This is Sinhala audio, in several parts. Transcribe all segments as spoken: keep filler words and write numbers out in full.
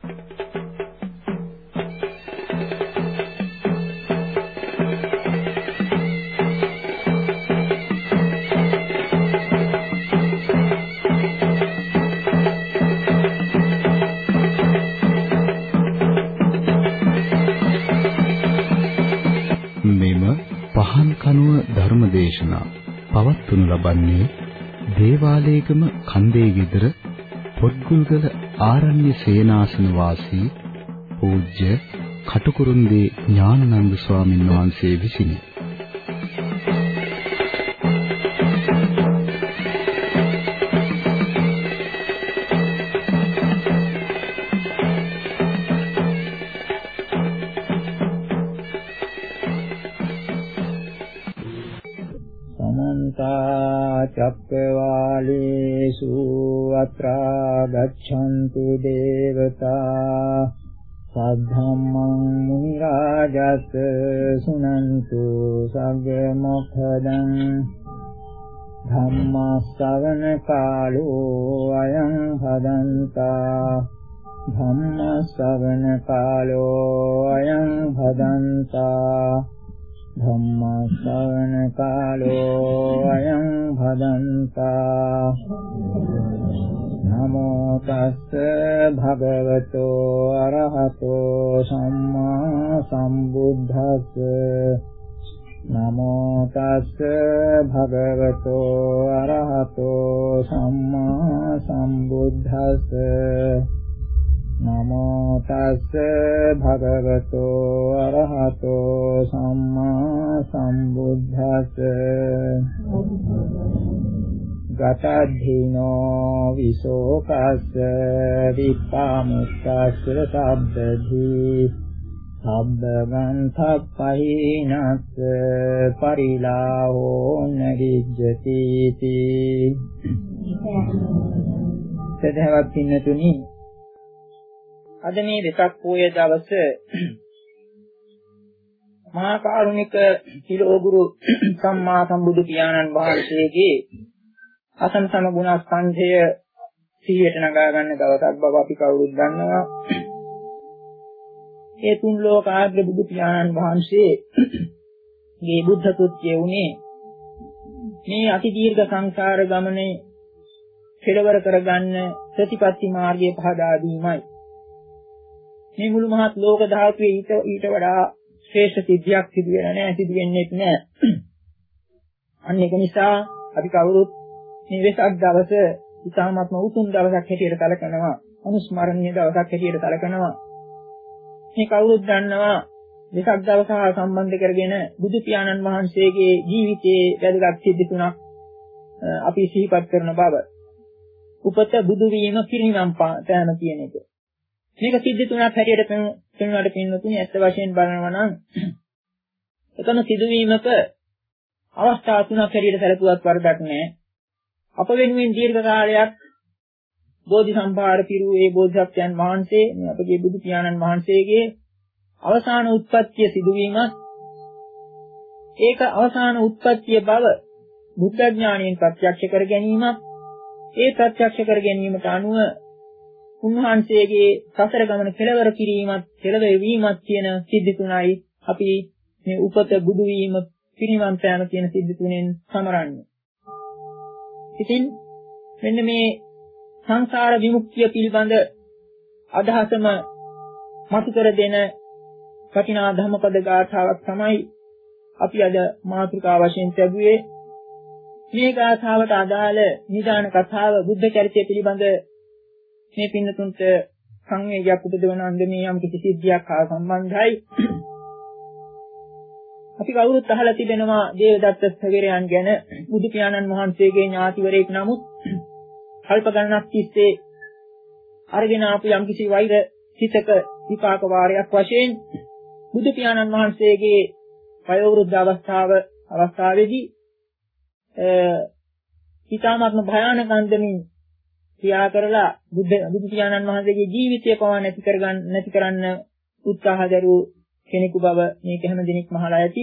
ධර්මදේශනා පවත්වනු ලබන්නේ දේවාලේගම කන්දේ ගෙදර පොත්ගුල්ගල ආරණ්‍ය සේනාසන වාසී පූජ්‍ය කටුකුරුන්දී ඥානানন্দ ස්වාමීන් වහන්සේ විසිනි. චක්කවාලේසු අත්‍රා ගච්ඡන්තු දේවතා සද්ධම්මං මුනි රාජස් සුනන්තු සග්ග මොක්ඛදං ධම්ම ශ්‍රවණ කාලෝ අයං හදන්තා ධම්ම ශ්‍රවණ කාලෝ අයං හදන්තා ධම්ම ශ්‍රවණ කාලෝ අයං භදන්තා නමෝ තස්ස භගවතෝ අරහතෝ සම්මා සම්බුද්දස්ස නමෝ තස්ස භගවතෝ අරහතෝ සම්මා සම්බුද්දස්ස නමෝ තස්ස භගවතෝ අරහතෝ සම්මා සම්බුද්දස්ස ගතද්ධිනෝ විසෝකස්ස විපාමුක්ඛස්ස සබ්බධි සබ්බගන්ධප්පහිනස්ස පරිලාහෝ නරිජ්ජති තී සදහවත් පින්නතුනි අද මේ වෙසක් පොය දවස මහා කරුණික තිලෝගුරු සම්මා සම්බුදු පියාණන් වහන්සේගේ අසං සම ගුණස්කන්ධය සිහියට නගා ගන්න දවසක් බව අපි කවුරුත් දන්නවා. ඒ තුන් ලෝකාග්‍ර බුදු පියාණන් වහන්සේගේ බුද්ධ කෘත්‍යය උනේ මේ අති දීර්ඝ සංසාර ගමනේ කෙලවර කරගන්න ප්‍රතිපත්ති මාර්ගය පහදා දීමයි. මේ මුළු මහත් ලෝක ධාතුවේ ඊට ඊට වඩා ශ්‍රේෂ්ඨ සිද්ධියක් සිදු වෙලා නැහැ, සිදු වෙන්නේ නැහැ. අන්න ඒක නිසා අපි කවුරුත් මේ වෙසක් දවස ඉතාමත්ම උතුම් දවසක් හැටියට සැලකනවා, අනුස්මරණීය දවසක් හැටියට සැලකනවා. මේ කවුරුත් දන්නවා වෙසක් දවස හා සම්බන්ධ කරගෙන බුදු පියාණන් වහන්සේගේ ජීවිතයේ වැදගත් සිද්ධි තුනක් අපි සිහිපත් කරන බව. උපත, බුදු වීම, පිරිනිවන් පෑම කියන එක. මේක සිද්ධි තුනක් හැටියට පෙන්වන්නට පින්නතුනි ඇත්ත වශයෙන් බලනවා නම් එකම සිදුවීමක අවස්ථා තුනක් හැටියට සැලකුවත් වරදක් නැහැ. අප වෙනුවෙන් දීර්ඝ කාලයක් බෝධි සම්භාර පිරුවේ බෝධිසත්වයන් වහන්සේ මේ අපගේ බුදු පියාණන් වහන්සේගේ අවසාන උත්පත්තිය සිදුවීමත් ඒක අවසාන උත්පත්තිය බව බුද්ධ ඥාණයෙන් ප්‍රත්‍යක්ෂ කර ගැනීමත් ඒ ප්‍රත්‍යක්ෂ කර ගැනීමට අනුව උන්වහන්සේගේ සසර ගමන කෙලවර කිරීමත් කෙලවර වීමත් කියන සිද්ධි තුනයි අපි මේ උපත, බුදු වීම, පිරිනිවන් පෑම කියන සිද්ධි තුනෙන් සමරන්නේ. ඉතින් මෙන්න මේ සංසාර විමුක්තිය පිළිබඳ අදහසම මතු කර දෙන වටිනා ධම්මපද ගාථාවක් තමයි අපි අද මාතෘකා වශයෙන් ලැබුවේ. මේ ගාථාවට අදාළ නිදාන කතාව බුද්ධ චරිතය පිළිබඳ මේ පින්නතුන්ට සංවේගයක් උපදවන අන්දමේ යම් කිසි සිද්ධියක් හා සම්බන්ධයි. අපි කවුරුත් අහලා තිබෙනවා දේවදත්ත ස්ථවිරයන් ගැන. බුදු පියාණන් වහන්සේගේ ඥාතිවරයෙක් නමුත් කල්ප ගණනක් තිස්සේ අරගෙන ආපු යම් කිසි වෛර සිතක විපාක වාරයක් වශයෙන් බුදු පියාණන් වහන්සේගේ වයෝවෘද්ධ අවස්ථාව අවස්ථාවේදී ඊටාත්ම භයානක අන්දමින් ක්‍රියා කරලා බුද්ධ බුදු පියාණන් වහන්සේගේ ජීවිතය පවා නැති කරගන්න නැති කරන්න උත්සාහ දරුවෝ කෙනෙකු බව මේක හැම දිනෙක මහලා ඇති.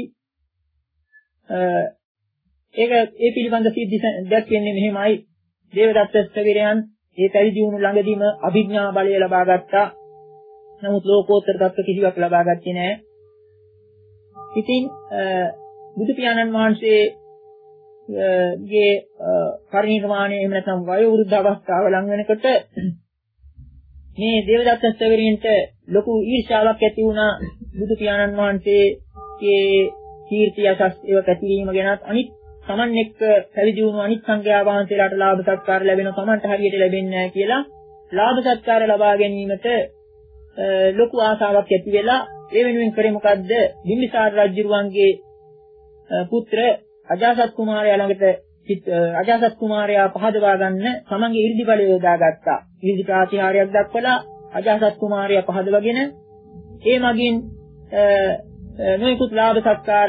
ඒක ඒ පිළිබඳ සිද්ධි දැක්වෙන්නේ මෙහෙමයි. දේවදත්ත ස්ථවිරයන් ඒ පැවිදි වුණු ළඟදීම අභිඥා බලය ලබා ගත්තා. නමුත් ලෝකෝත්තර තත්ත්ව කිසිවක් ලබා ගත්තේ නැහැ. ඉතින් බුදු පියාණන් වහන්සේ ගේ පරිණිරවාණය එහෙම නැත්නම් වයෝ වෘද්ධ අවස්ථාව ලඟ වෙනකොට මේ දේවදත්ත ස්තවරීන්ට ලොකු ඊර්ෂ්‍යාවක් ඇති වුණා බුදු පියාණන් වහන්සේගේ කීර්ති යසස් ඒව පැතිරීම ගැනත් අනිත් Taman එක්ක පැවිදි වුණු අනිත් සංඝයා වහන්සේලාට ලාභ සත්කාර ලැබෙනවා Tamanට හරියට ලැබෙන්නේ නැහැ කියලා ලාභ සත්කාර ලබා ගැනීමට ලොකු ආසාවක් ඇති වෙලා ඒ වෙනුවෙන් කරේ මොකද්ද? බිම්බිසාර රජුරුවන්ගේ පුත්‍ර අජාසත් කුමාරයා ළඟට අජාසත් කුමාරයා පහදවා ගන්න තමන්ගේ 이르දි බලය යොදාගත්තා. 이르දි ප්‍රාතිහාර්යයක් දක්වලා අජාසත් කුමාරයා පහදවගෙන ඒ මගින් නොයෙකුත් ලාභ සත්කාර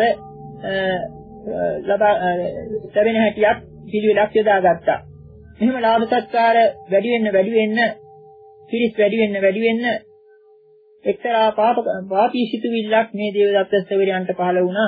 ලබා ලැබෙන හැටියක් පිළිවෙලක් යොදාගත්තා. මෙහෙම ලාභ සත්කාර වැඩි වෙන්න වැඩි වෙන්න පිරිස් වැඩි වෙන්න වැඩි වෙන්න එක්තරා පාප පාපී සිතුවිල්ලක් මේ දේවදත්ත ස්තවරයන්ට පහළ වුණා.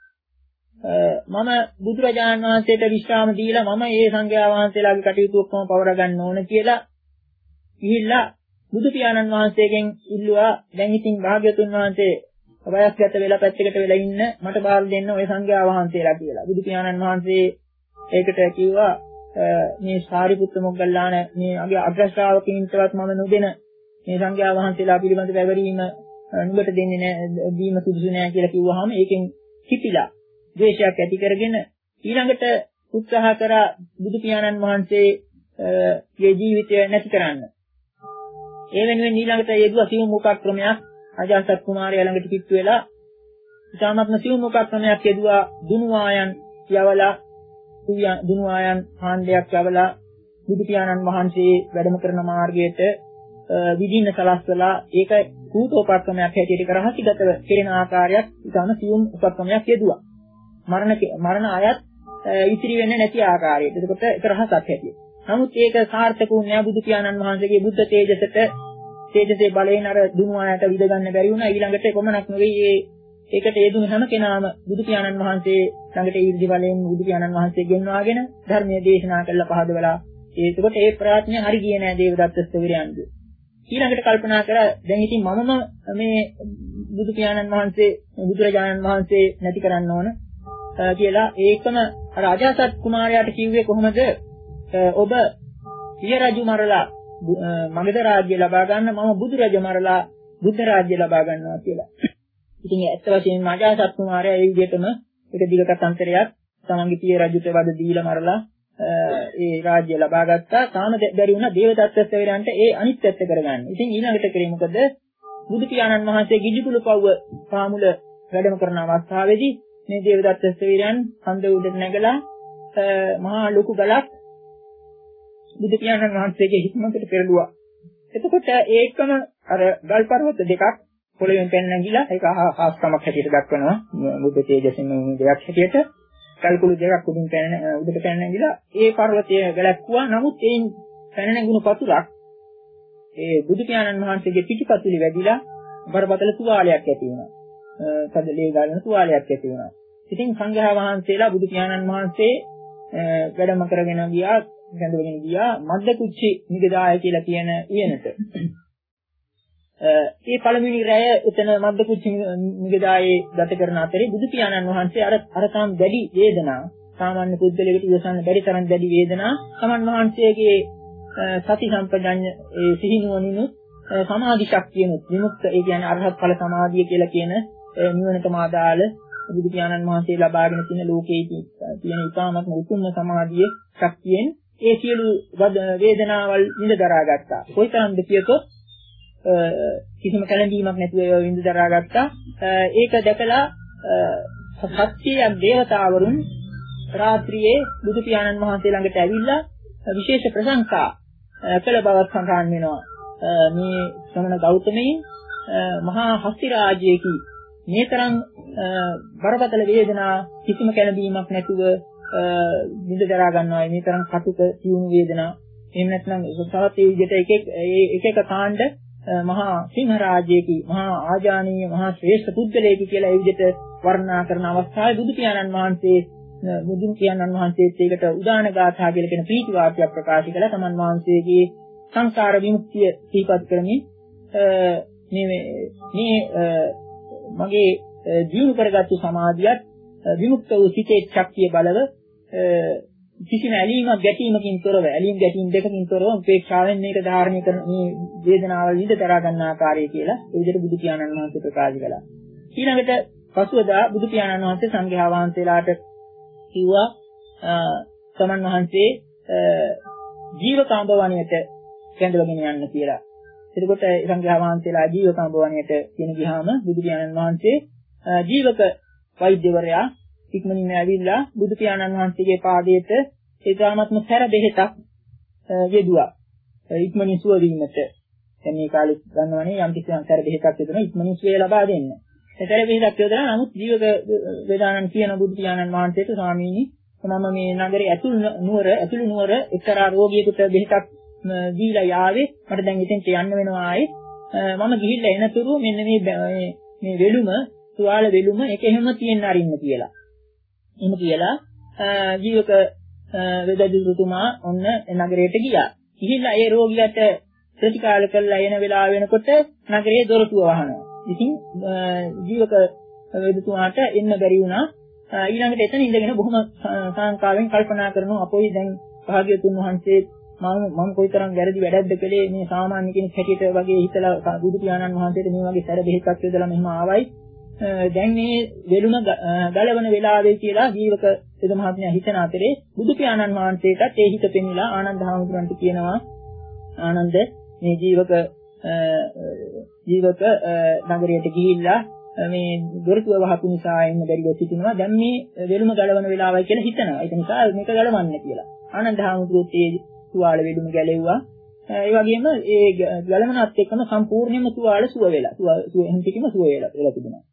මම බුදුරජාණන් වහන්සේට විශ්‍රාම දීලා මම ඒ සංඝයා වහන්සේලාගේ කටයුතු ඔක්කොම පවර ගන්න ඕන කියලා ගිහිල්ලා බුදු පියාණන් වහන්සේගෙන් ඉල්ලුවා දැන් ඉතින් භාග්‍යතුන් වහන්සේ වයස්ගත වෙලා පැත්තකට වෙලා ඉන්න මට බාර දෙන්න ඔය සංඝයා වහන්සේලා කියලා. බුදු පියාණන් වහන්සේ ඒකට කිව්වා මේ සාරිපුත්ත මොග්ගල්ලාන මේ අගේ අග්‍ර ශ්‍රාවකීන්ටවත් මම නොදෙන මේ සංඝයා වහන්සේලා පිළිබඳ පැවරීම නුඹට දෙන්නේ නැහැ දීම සුදුසු නැහැ කියලා කිව්වහම ඒකෙන් කිපිලා ද්වේෂයක් ඇති කරගෙන ඊළඟට උත්සාහ කරා බුදු පියාණන් වහන්සේගේ ජීවිතය නැති කරන්න. ඒ වෙනුවෙන් ඊළඟට යෙදුවා සිවුම් උපක්‍රමයක් අජාසත් කුමාරයා ළඟට පිටු වෙලා ඉතාමත්ම සිවුම් උපක්‍රමයක් යෙදුවා දුනුවායන් යවලා දුනුවායන් හාණ්ඩයක් යවලා බුදු පියාණන් වහන්සේ වැඩම කරන මාර්ගයට විදින්න සලස්වලා ඒක කූටෝපක්‍රමයක් හැටියට කරහසිගතව කෙරෙන ආකාරයක් ඉතාම සියුම් උපක්‍රමයක් යෙදුවා. මරණ මරණ ආයත් ඉතිරි වෙන්නේ නැති ආකාරයට. ඒකට ඒක රහසක් හැටියට. නමුත් ඒක සාර්ථක වුණේ බුදු පියාණන් වහන්සේගේ බුද්ධ තේජසට තේජසේ බලයෙන් අර දුනුවායට විද ගන්න බැරි වුණා. ඊළඟට කොමනක් නෙවෙයි ඒ ඒකට යෙදුණු හැම කෙනාම බුදු පියාණන් වහන්සේ ළඟට ඊර්ධි බලයෙන් බුදු පියාණන් වහන්සේ ගෙන්වාගෙන ධර්මයේ දේශනා කළා පහදවලා. ඒකකොට ඒ ප්‍රාර්ථනය හරි ගියේ නෑ දේවදත්ත ස්තවරයන්ගේ. ඊළඟට කල්පනා කරා දැන් ඉතින් මමම මේ බුදු පියාණන් වහන්සේ බුදුරජාණන් වහන්සේ නැති කරන්න ඕන කියලා ඒකම අර අජාසත් කුමාරයාට කිව්වේ කොහොමද ඔබ සිය රජු මරලා මගධ රාජ්‍ය ලබා ගන්න මම බුදු රජ මරලා බුද්ධ රාජ්‍ය ලබා ගන්නවා කියලා. ඉතින් ඇත්ත වශයෙන්ම අජාසත් කුමාරයා ඒ විදිහටම එක දිගකතාන්තරයක් තමන්ගේ පිය රජුට වද දීලා මරලා ඒ රාජ්‍ය ලබා ගත්තා. තාම බැරි වුණා දේවදත්ත ස්තවරයන්ට ඒ අනිත් පැත්ත කරගන්න. ඉතින් ඊළඟට කරේ මොකද? බුදු පියාණන් වහන්සේ ගිජුකුළු පව්ව පාමුල වැඩම කරන අවස්ථාවේදී මේ දේවදත්ත ස්තවරයන් හන්ද උඩට නැගලා මහා ලොකු ගලක් බුදු පියාණන් වහන්සේගේ හිස්මකට පෙරළුවා. එතකොට ඒකම අර ගල් පර්වත දෙකක් පොළවෙන් පැන නැගිලා ඒක හාස්කමක් හැටියට දක්වනවා. බුද්ධ තේජසින් දෙයක් හැටියට කල්කුළු දෙකක් උඩින් පැන උඩට පැන නැගිලා ඒ පර්වතය ගැලැක්කුවා. නමුත් ඒන් පැන නැගුණු පතුරක් ඒ බුදු පියාණන් වහන්සේගේ පිටිපතුලේ වැදිලා බරපතල තුවාලයක් ඇති වුණා. සදලේ ගාන තුවාලයක් ඇති වුණා. ඉතින් සංඝයා වහන්සේලා බුදු පියාණන් වහන්සේ වැඩම කරගෙන ගියා, ගැඳවගෙන ගියා මද්දකුච්චි නිගදාය කියලා කියන උයනට. ඒ පළමුවෙනි රැය එතන මද්දකුච්චි නිගදායේ ගත කරන අතරේ බුදු පියාණන් වහන්සේ අර අරකම් වැඩි වේදනා සාමාන්‍ය පුද්ගලයෙකුට ඉවසන්න බැරි තරම් දැඩි වේදනා සමන් වහන්සේගේ සති සම්පජඤ්ඤ ඒ සිහිනුවණිනු සමාධි ශක්තියනුත් විමුක්ත ඒ කියන්නේ අරහත් ඵල සමාධිය කියලා කියන නිවනටම අදාළ බුදු පියාණන් වහන්සේ ලබාගෙන තියෙන ලෝකයේ තියෙන ඉතාමත්ම උතුම්ම සමාධියේ ශක්තියෙන් ඒ සියලු වේදනාවල් විඳ දරා ගත්තා. කොයිතරම්ද කියතොත් කිසිම කැළඹීමක් නැතුව ඒව විඳ දරා ගත්තා. ඒක දැකලා සත්‍යයක් දේවතාවරුන් රාත්‍රියේ බුදු පියාණන් වහන්සේ ළඟට ඇවිල්ලා විශේෂ ප්‍රශංසා කළ බවක් සඳහන් වෙනවා. මේ ශ්‍රමණ ගෞතමයන් මහා හස්ති රාජ්‍යයේ මේ තරම් බරපතල වේදනා කිසිම කැළඹීමක් නැතුව විඳ දරා ගන්නවා. මේ තරම් කටුක සියුම් වේදනා එහෙම නැත්නම් සත්‍යවත් ඒ විදිහට එක එක එක කාණ්ඩ මහා සිංහ රාජ්‍යයේ මහා ආජානීය මහා ශ්‍රේෂ්ඨ පුද්ගලයෙක් කියලා ඒ විදිහට වර්ණනා කරන අවස්ථාවේ බුදු පියාණන් වහන්සේ බුදු පියාණන් වහන්සේත් ඒකට උදාන ගාථා කියලා කියන ප්‍රීති වාක්‍යයක් ප්‍රකාශ කළා. තමන් වහන්සේගේ සංසාර විමුක්තිය සිහිපත් කරමින් මේ මේ මගේ දියුණු කරගත්තු සමාධියත් විමුක්ත වූ සිතේ ශක්තිය බලව කිසිම ඇලීමක් ගැටීමකින් තොරව ඇලීම් ගැටීම් දෙකකින් තොරව උපේක්ෂාවෙන් මේක ධාරණය කරන මේ වේදනාවල් විඳ දරා ගන්න ආකාරය කියලා ඒ විදිහට බුදු පියාණන් වහන්සේ ප්‍රකාශ කළා. ඊළඟට පසුවදා බුදු පියාණන් වහන්සේ සංඝයා වහන්සේලාට කිව්වා තමන් වහන්සේ ජීවකාම්බ වණයට කැඳවගෙන යන්න කියලා. එතකොට සංඝයා වහන්සේලා ජීවකාම්බ වණයට ගෙන ගියාම බුදු පියාණන් වහන්සේ ජීවක වෛද්‍යවරයා ඉක්මනින්ම ඇවිල්ලා බුදු පියාණන් වහන්සේගේ පාදයට ඒ තාමත්ම සැර බෙහෙතක් යෙදුවා. ඉක්මනින් සුව වීමට. දැන් මේ කාලේ ගන්නවනේ යම් කිසි සැර බෙහෙතක් යොදන ඉක්මනින් සුවය ලබා දෙන්න. ඒ සැර බෙහෙතක් යොදලා නමුත් ජීවක වේදානන් කියන බුදු පියාණන් වහන්සේට ස්වාමීනි මම මේ නගරේ ඇතුළු නුවර ඇතුළු නුවර එක්තරා රෝගියෙකුට බෙහෙතක් දීලා යාවේ මට දැන් ඉතින් යන්න වෙනවා ආයේ මම ගිහිල්ලා එනතුරු මෙන්න මේ මේ වෙලුම තුවාල වෙලුම එක එහෙම තියෙන්න අරින්න කියලා. එහෙම කියලා ජීවක වේදජිතුමා ඔන්න නගරයට ගියා. ගිහිල්ලා ඒ රෝගියාට ප්‍රතිකාර කළා එන වෙලාව වෙනකොට නගරයේ දොරටුව වහනවා. ඉතින් ජීවක වේදතුමාට එන්න බැරි වුණා. ඊළඟට එතන ඉඳගෙන බොහොම සංකාවෙන් කල්පනා කරනවා අපෝයි දැන් භාග්‍යතුන් වහන්සේ මම මම කොයිතරම් වැරදි වැඩක්ද කළේ මේ සාමාන්‍ය කෙනෙක් හැටියට වගේ හිතලා බුදු පියාණන් වහන්සේට මේ වගේ සැර බෙහෙතක් යොදලා මෙහෙම ආවයි දැන් මේ වෙලුම ගලවන වෙලාවේ කියලා ජීවක එද මහත්මයා හිතන අතරේ බුදු පියාණන් වහන්සේටත් ඒ හිත පෙන්විලා ආනන්ද හාමුදුරන්ට කියනවා ආනන්ද මේ ජීවක ජීවක නගරයට ගිහිල්ලා මේ දොරටුව වහපු නිසා එන්න බැරිව සිටිනවා දැන් මේ වෙලුම ගලවන වෙලාවයි කියලා හිතනවා ඒක නිසා මේක ගලවන්න කියලා ආනන්ද හාමුදුරුවෝ ඒ තුවාල වෙලුම ගැලෙව්වා ඒ වගේම ඒ ගලවනත් එක්කම සම්පූර්ණයෙන්ම තුවාල සුව වෙලා සුව එහෙම පිටිම සුව වෙලා වෙලා තිබුණා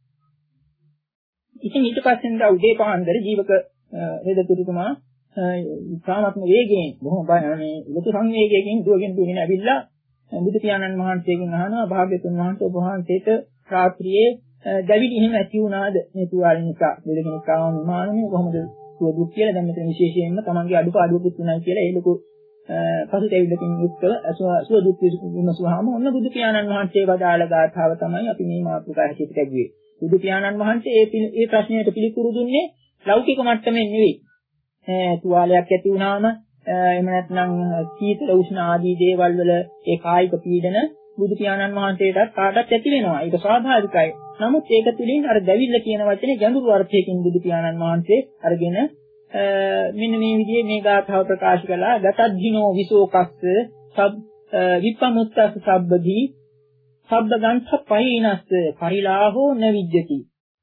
ඉතින් ඊට පස්සේ ඉඳලා උදේ පාන්දර ජීවක වේදතුරුතුමා සාමත්ම වේගයෙන් බොහොම මේ ලොකු සංවේගයකින් දුවගෙන දුවගෙන ඇවිල්ලා බුදු පියාණන් වහන්සේගෙන් අහනවා භාග්‍යතුන් වහන්සේ ඔබ වහන්සේට රාත්‍රියේ දැවිලි එහෙම ඇති වුණාද මේ තුවාල නිසා දෙලෙනෙක් ආවම මානනේ කොහොමද සුව දුක් කියලා දැන් මෙතන විශේෂයෙන්ම තමන්ගේ අඩුපාඩුවකුත් උනායි කියලා ඒ ලොකු පසුතැවිල්ලකින් යුක්තව සුව දුක් විමසුවාම ඔන්න බුදු පියාණන් වහන්සේ වදාළ ගාථාව තමයි අපි මේ මාතෘකාව හැටියට ගැගුවේ. බුදු පියාණන් වහන්සේ ඒ ඒ ප්‍රශ්නයට පිළිතුරු දුන්නේ ලෞකික මට්ටමේ නෙවෙයි. ඒ තුවාලයක් ඇති වුණාම එහෙම නැත්නම් සීතල උෂ්ණ ආදී දේවල් වල ඒ කායික පීඩන බුදු පියාණන් වහන්සේටත් කාටත් ඇති වෙනවා. ඒක ස්වාභාවිකයි. නමුත් ඒක තුලින් අර දැවිල්ල කියන වචනේ ගැඹුරු අර්ථයකින් බුදු පියාණන් වහන්සේ අරගෙන මෙන්න මේ විදිහේ මේ ගාථාව ප්‍රකාශ කළා. ගතද්ධිනෝ විසෝකස්ස සබ් විප්පමුත්තස් සබ්බදී සබ්බගන්ත පහිනස්ස පරිලාහෝ නවිජ්ජති.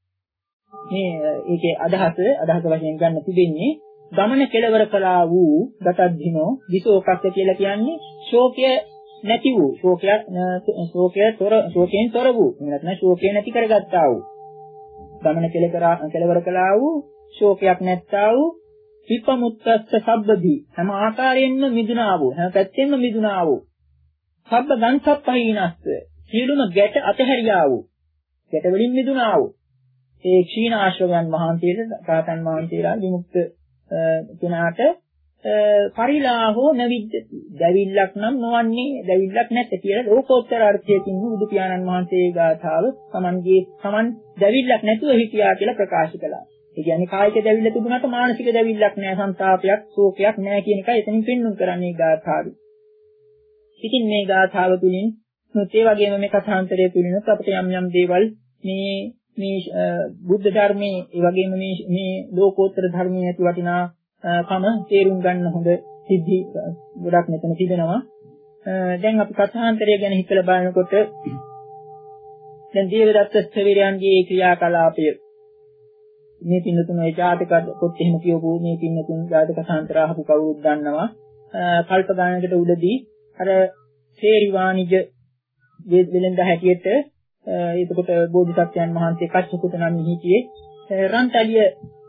මේ ඒකේ අදහස අදහස වශයෙන් ගන්න තිබෙන්නේ ගමන කෙලවර කළා වූ ගතද්ධිනෝ විසෝකස්ස කියලා කියන්නේ ශෝකය නැති වූ ශෝකය ශෝකය තොර ශෝකයෙන් තොර වූ නැත්නම් ශෝකය නැති කරගත්තා වූ ගමන කෙලවර කළා වූ ශෝකයක් නැත්තා වූ විපමුත්තස්ස සබ්බදී හැම ආකාරයෙන්ම මිදුණා වූ හැම පැත්තෙන්ම මිදුණා වූ සබ්බ ගන්සප්පහිනස්ස සියලුම ගැට අතහැරියා වූ ගැට වලින් මිදුණා වූ ඒ ක්ෂීණ ආශ්‍රවයන් වහන්සේට රාතන් වහන්සේලා විමුක්ත කෙනාට පරිලාහෝ නවිජ්ජති දැවිල්ලක් නම් නොවන්නේ දැවිල්ලක් නැත කියලා ලෝකෝත්තර අර්ථයකින් බුදු පියාණන් වහන්සේ ගාථාව Tamanගේ Taman දැවිල්ලක් නැතුව හිටියා කියලා ප්‍රකාශ කළා. ඒ කියන්නේ කායික දැවිල්ල තිබුණාට මානසික දැවිල්ලක් නැහැ, සංతాපයක්, ශෝකයක් නැහැ කියන එකයි එතනින් පෙන්වන්න කරන්නේ ගාථාවේ. ඉතින් මේ ගාථාව තුළින් ඒ වගේම මේ කථාන්තරය තුළින් අපිට යම් යම් දේවල් මේ මේ බුද්ධ ධර්මයේ ඒ වගේම මේ මේ ලෝකෝත්තර ධර්මයේ ඇති වටිනා කම තේරුම් ගන්න හොඳ සිද්ධි ගොඩක් මෙතන තිබෙනවා. දැන් අපි කථාන්තරය ගැන හිතලා බලනකොට දැන් දේවදත්ත ස්ථවිරයන්ගේ ක්‍රියාකලාපය මේ පින්නතුන් ඒ ජාතක පොත් එහෙම කියවපු මේ පින්නතුන් ජාතක කථාන්තර අහපු කවුරුත් දන්නවා. කල්ප ගානකට උඩදී අර සේරි වාණිජ වෙලෙන්ද හැටියට එතකොට බෝධිසත්වයන් වහන්සේ කච්චකුට නම් හිටියේ රන්තලිය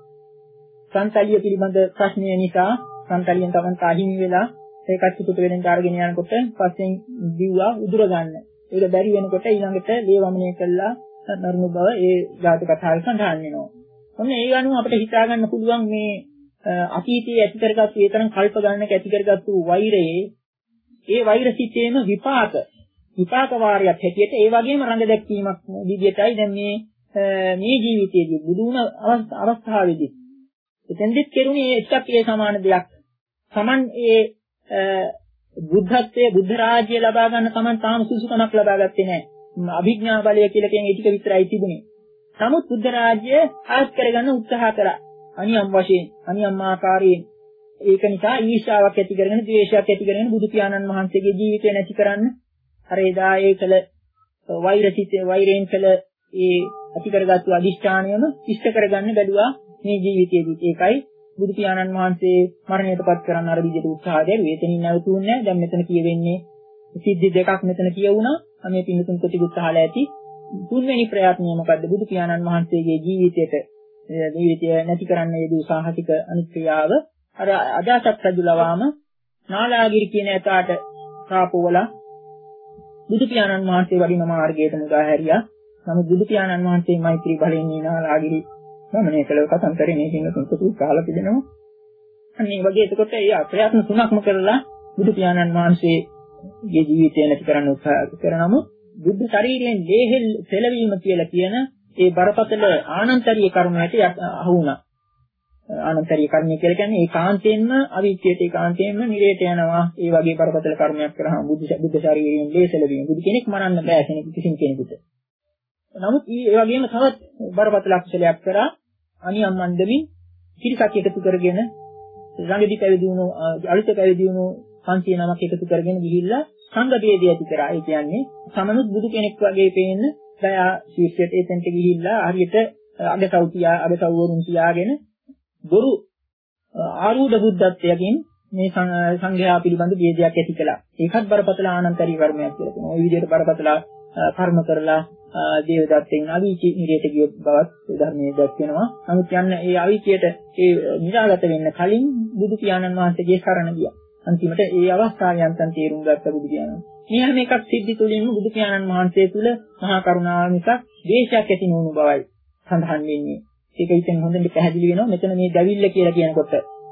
රන්තලිය පිළිබඳ ප්‍රශ්නය නිසා රන්තලියෙන් තමන් තාහිමි වෙලා ඒ කච්චකුට වෙලෙන්ද අරගෙන යනකොට පස්සෙන් දිව්වා උදුර ගන්න. ඒක බැරි වෙනකොට ඊළඟට ලේවමනය කළා නරුණු බව ඒ ජාතක කතාවේ සඳහන් වෙනවා. ඔන්න ඒ අනුව අපිට හිතා ගන්න පුළුවන් මේ අතීතයේ ඇති කරගත්තු ඒ තරම් කල්ප ගණනක ඇති කරගත්තු වෛරයේ ඒ වෛර සිතේම විපාක විපාක වාරයක් හැටියට ඒ වගේම රඟ දැක්වීමක් විදියටයි දැන් මේ මේ ජීවිතයේදී බුදු වුණ අවස්ථාවේදී එතෙන්දිත් කෙරුණේ එක්ක ඒ සමාන දෙයක්. සමන් ඒ බුද්ධත්වයේ බුද්ධ රාජ්‍ය ලබා ගන්න සමන් තාම සුසුකමක් ලබා ගත්තේ නැහැ. අභිඥා බලය කියලා කියන ඒ ටික විතරයි තිබුණේ. නමුත් බුද්ධ රාජ්‍ය ආත් කරගන්න උත්සාහ කරා. අනියම් වශයෙන්, අනියම් ආකාරයෙන්. ඒක නිසා ඊර්ෂාවක් ඇති කරගෙන, ද්වේෂයක් ඇති කරගෙන බුදු පියාණන් වහන්සේගේ ජීවිතය නැති කරන්න අර එදා ඒ කළ වෛරසිත වෛරයෙන් කළ ඒ ඇති කරගත්තු අදිෂ්ඨානයම ඉෂ්ට කරගන්න බැලුවා මේ ජීවිතයේදී. ඒකයි බුදු පියාණන් වහන්සේ මරණයටපත් කරන්න අර විදිහට උත්සාහ දැරුවේ. එතනින් නැවතුන්නේ නැහැ. දැන් මෙතන කියවෙන්නේ සිද්ධි දෙකක් මෙතන කියවුණා. මේ පින්තුන් කොටිකුත් අහලා ඇති. තුන්වෙනි ප්‍රයත්නය මොකද්ද? බුදු පියාණන් වහන්සේගේ ජීවිතයට ජීවිතය නැති කරන්න යෙදූ සාහසික අනුක්‍රියාව අර අජාසත් රජුලවාම නාලාගිරි කියන එකාට සාපෝවලා බුදු පියාණන් වහන්සේ වඩින මාර්ගයට මුදා හැරියා. නමුත් බුදු පියාණන් වහන්සේ මෛත්‍රී බලයෙන් නාලාගිරි ගමනේ කළ කතන්තරේ මේ පින්තුන් කොටිකුත් කාලා තිබෙනවා. අනේ වගේ එතකොට ඒ ප්‍රයත්න තුනක්ම කරලා බුදු පියාණන් වහන්සේගේ ජීවිතය නැති කරන්න උත්සාහ කරනම බුද්ධ ශරීරයෙන් දේහෙල් සෙලවීම කියලා කියන ඒ බරපතල ආනන්තරීය කර්මයට අහු වුණා. ආනන්තරීය කර්මය කියලා කියන්නේ ඒ කාන්තයෙන්ම අවිච්ඡේද ඒ කාන්තයෙන්ම නිරේට යනවා. ඒ වගේ බරපතල කර්මයක් කරාම බුද්ධ බුද්ධ ශරීරයෙන් දේ සෙලවීම. බුදු කෙනෙක් මරන්න බෑ කෙනෙක් කිසිම කෙනෙකුට. නමුත් ඒ වගේම තවත් බරපතල අකුසලයක් කරා අනියම් මන්දමින් කිරිසක් එකතු කරගෙන ළඟදි පැවිදි වුණු අලුත පැවිදි වුණු පන්සිය නමක් එකතු කරගෙන ගිහිල්ලා සංඝ ભેදය ඇති කරා. ඒ කියන්නේ සමනුත් බුදු කෙනෙක් වගේ පේන්න දයා ශීර්ෂයට එතෙන්ට ගිහිල්ලා හරියට අගසව් තියා අගසව් වරුන් තියාගෙන බොරු ආරූඪ බුද්ධත්වයෙන් මේ සංඝයා පිළිබඳ ભેදයක් ඇති කළා. ඒකත් බරපතල ආනන්තරීය කර්මයක් කියලා කියනවා. ওই විදිහට බරපතල කර්ම කරලා දේවදත්තෙන් අවීචි නිරේට ගිය බවත් ධර්මයේ දැක්වෙනවා. නමුත් යන්න ඒ අවීචියට ඒ නිරාගත වෙන්න කලින් බුදු පියාණන් වහන්සේගේ සරණ ගියා. අන්තිමට ඒ අවස්ථාවේ යන්තම් තේරුම් ගත්ත බුදු පියාණන්. මේ හැම එකක් සිද්ධි තුළින්ම බුදු පියාණන් වහන්සේ තුළ මහා කරුණාව නිසා ද්වේෂයක් ඇති නොවුණු බවයි සඳහන් වෙන්නේ. ඒක ඉතින් හොඳට පැහැදිලි වෙනවා. මෙතන මේ දැවිල්ල කියලා කියනකොට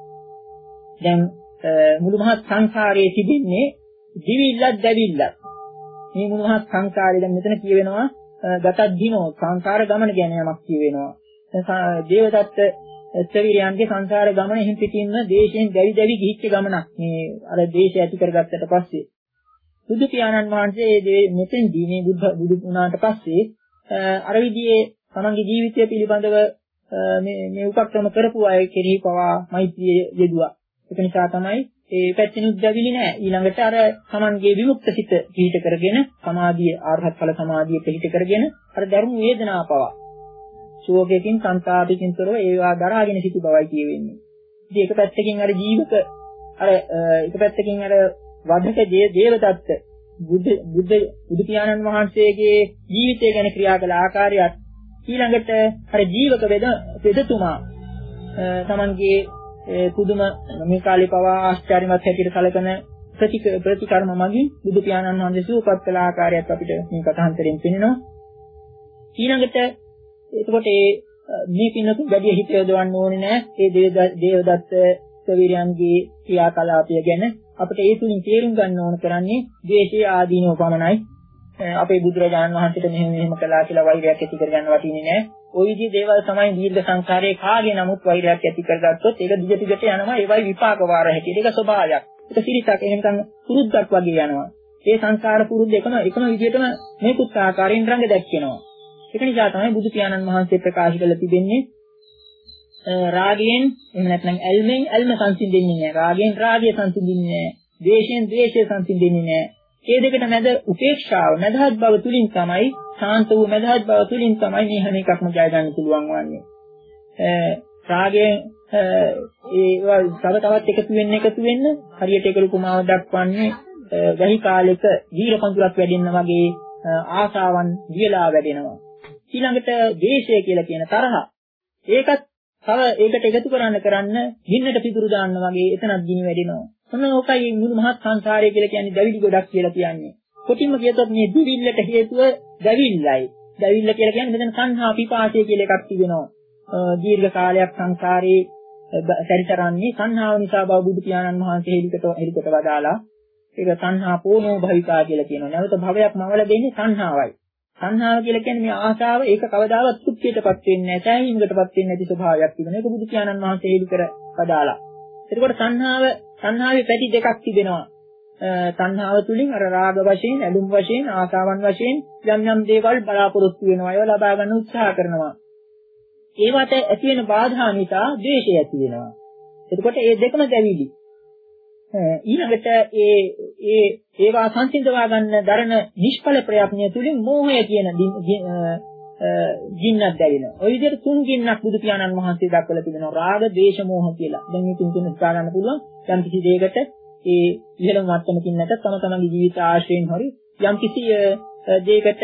දැන් මුළු මහත් සංසාරයේ තිබෙන්නේ දිවිල්ලක් දැවිල්ලක්. මේ මුළු මහත් සංසාරේ දැන් මෙතන කියවෙනවා ගතත් දිනෝ සංසාර ගමන ගැන යමක් කියවෙනවා. දේවදත්ත ස්ත්‍රීයන්ගේ සංසාර ගමන හිම් පිටින්ම දේශයෙන් දැවි දැවි ගිහිච්ච ගමනක්. මේ අර දේශය ඇති කරගත්තට පස්සේ බුදු පියාණන් වහන්සේ මෙතෙන්දී මේ බුද්ධ බුදු වුණාට පස්සේ අර විදිහේ තමන්ගේ ජීවිතය පිළිබඳව මේ මේ උපක්‍රම කරපු අය කෙරෙහි පවා මෛත්‍රිය යෙදුවා. ඒක නිසා තමයි ඒ පැත්තෙනුත් දැවිලි නෑ. ඊළඟට අර තමන්ගේ විමුක්ත සිත පිහිට කරගෙන සමාධිය ආර්හත් ඵල සමාධිය පිහිට කරගෙන අර ධර්ම වේදනා පවා ශෝකයෙන් සංතාපයෙන් තොරව ඒවා දරාගෙන සිටි බවයි කියවෙන්නේ. ඉතින් එක පැත්තකින් අර ජීවක අර එක පැත්තකින් අර වදක දේවදත්ත බුද්ධ බුද්ධ බුදු පියාණන් වහන්සේගේ ජීවිතය ගැන ක්‍රියා කළ ආකාරයත් ඊළඟට අර ජීවක වේද පෙදතුමා තමන්ගේ පුදුම මේ කාලේ පවා ආශ්චර්යමත් හැටියට කලකන ප්‍රතිකර්ම මගින් බුදු පියාණන් වහන්සේ සූපත් කළ ආකාරයත් අපිට මේ කථාන්තරයෙන් පෙනෙනවා. ඊළඟට එතකොට මේ පින්නතු වැඩි හිත යොදවන්න ඕනේ නැහැ. ඒ දේවදත්ත ස්වීරයන්ගේ ක්‍රියාකලාපය ගැන අපිට ඒ තුලින් තේරුම් ගන්න ඕන කරන්නේ ද්වේෂයේ ආදීනව පමණයි. අපේ බුදුරජාණන් වහන්සේට මෙහෙම මෙහෙම කළා කියලා වෛරයක් ඇති කරගන්න වටින්නේ නැහැ. ওই විදිහේ දේවල් තමයි දීර්ඝ සංසාරයේ කාගේ නමුත් වෛරයක් ඇති කරගත්තොත් ඒක දිග දිගට යනවා. ඒවයි විපාක වාර හැටියට. ඒක ස්වභාවයක්. ඒක සිරිතක් එහෙනම් පුරුද්දක් වගේ යනවා. ඒ සංසාර පුරුද්ද එකම එකම විදිහටම මේකුත් ආකාරයෙන් රඟ දැක්වෙනවා. ඒක නිසා තමයි බුදු පියාණන් වහන්සේ ප්‍රකාශ කළ තිබෙන්නේ රාගයෙන් එහෙම නැත්නම් ඇල්මෙන් ඇල්ම සංසිඳෙන්නේ නැහැ. රාගයෙන් රාගය සංසිඳෙන්නේ නැහැ. ද්වේෂයෙන් ද්වේෂය සංසිඳෙන්නේ නැහැ. මේ දෙකට මැද උපේක්ෂාව මදහත් බව තුලින් තමයි ශාන්ත වූ මදහත් බව තුලින් තමයි මේ හැම එකක්ම ජය ගන්න පුළුවන් වන්නේ. රාගයෙන් ඒවා තව තවත් එකතු වෙන්න එකතු වෙන්න හරියට ඒක උපමාව දක්වන්නේ ගහි කාලෙක දීර පඳුරක් වැඩෙන්න වගේ ආශාවන් දියලා වැඩෙනවා. ඊළඟට ද්වේෂය කියලා කියන තරහ ඒකත් තව ඒකට එකතු කරන්න කරන්න ගින්නට පිටුරු දාන්න වගේ එතනක් ගිනි වැඩෙනවා. මොන ඕකයි මුළු මහත් සංසාරය කියලා කියන්නේ දැවිලි ගොඩක් කියලා කියන්නේ. කොටින්ම කියතොත් මේ දිවිල්ලට හේතුව දැවිල්ලයි. දැවිල්ල කියලා කියන්නේ මෙතන සංහා පිපාසය කියලා එකක් තිබෙනවා. දීර්ඝ කාලයක් සංසාරේ සැරිසරන්නේ සංහාව නිසා බව බුදු පියාණන් වහන්සේ හෙලිකට හෙලිකට වදාලා. ඒක තණ්හා පෝනෝ භවිකා කියලා කියනවා. නැවත භවයක් මවල දෙන්නේ තණ්හාවයි. තණ්හාව කියලා කියන්නේ මේ ආශාව ඒක කවදාවත් තෘප්තියටපත් වෙන්නේ නැහැ. සෑහීමකටපත් වෙන්නේ නැති ස්වභාවයක් තිබෙන. ඒක බුදු පියාණන් වහන්සේ හේතු කර පදාලා. එතකොට තණ්හාව තණ්හාවේ පැති දෙකක් තිබෙනවා. තණ්හාව තුලින් අර රාග වශයෙන්, ඇලුම් වශයෙන්, ආශාවන් වශයෙන් යම් යම් දේවල් බලාපොරොත්තු වෙනවා. ඒවා ලබා ගන්න උත්සාහ කරනවා. ඒවට ඇති වෙන බාධා නිසා ද්වේෂය ඇති වෙනවා. එතකොට මේ දෙකම දැවිලි. ඊළඟට ඒ ඒ ඒවා සංසිඳවා ගන්න දරන නිෂ්ඵල ප්‍රයත්නය තුලින් මෝහය කියන ගින්නක් දැවෙනවා. ওই විදිහට තුන් ගින්නක් බුදු පියාණන් වහන්සේ දක්වලා තිබෙනවා. රාග, ද්වේෂ, මෝහ කියලා. දැන් මේ තුන් තුන හිතා ගන්න පුළුවන්. යම් කිසි දෙයකට ඒ ඉහළම මට්ටමකින් නැත තම තමන්ගේ ජීවිත ආශ්‍රයෙන් හරි යම් කිසි දෙයකට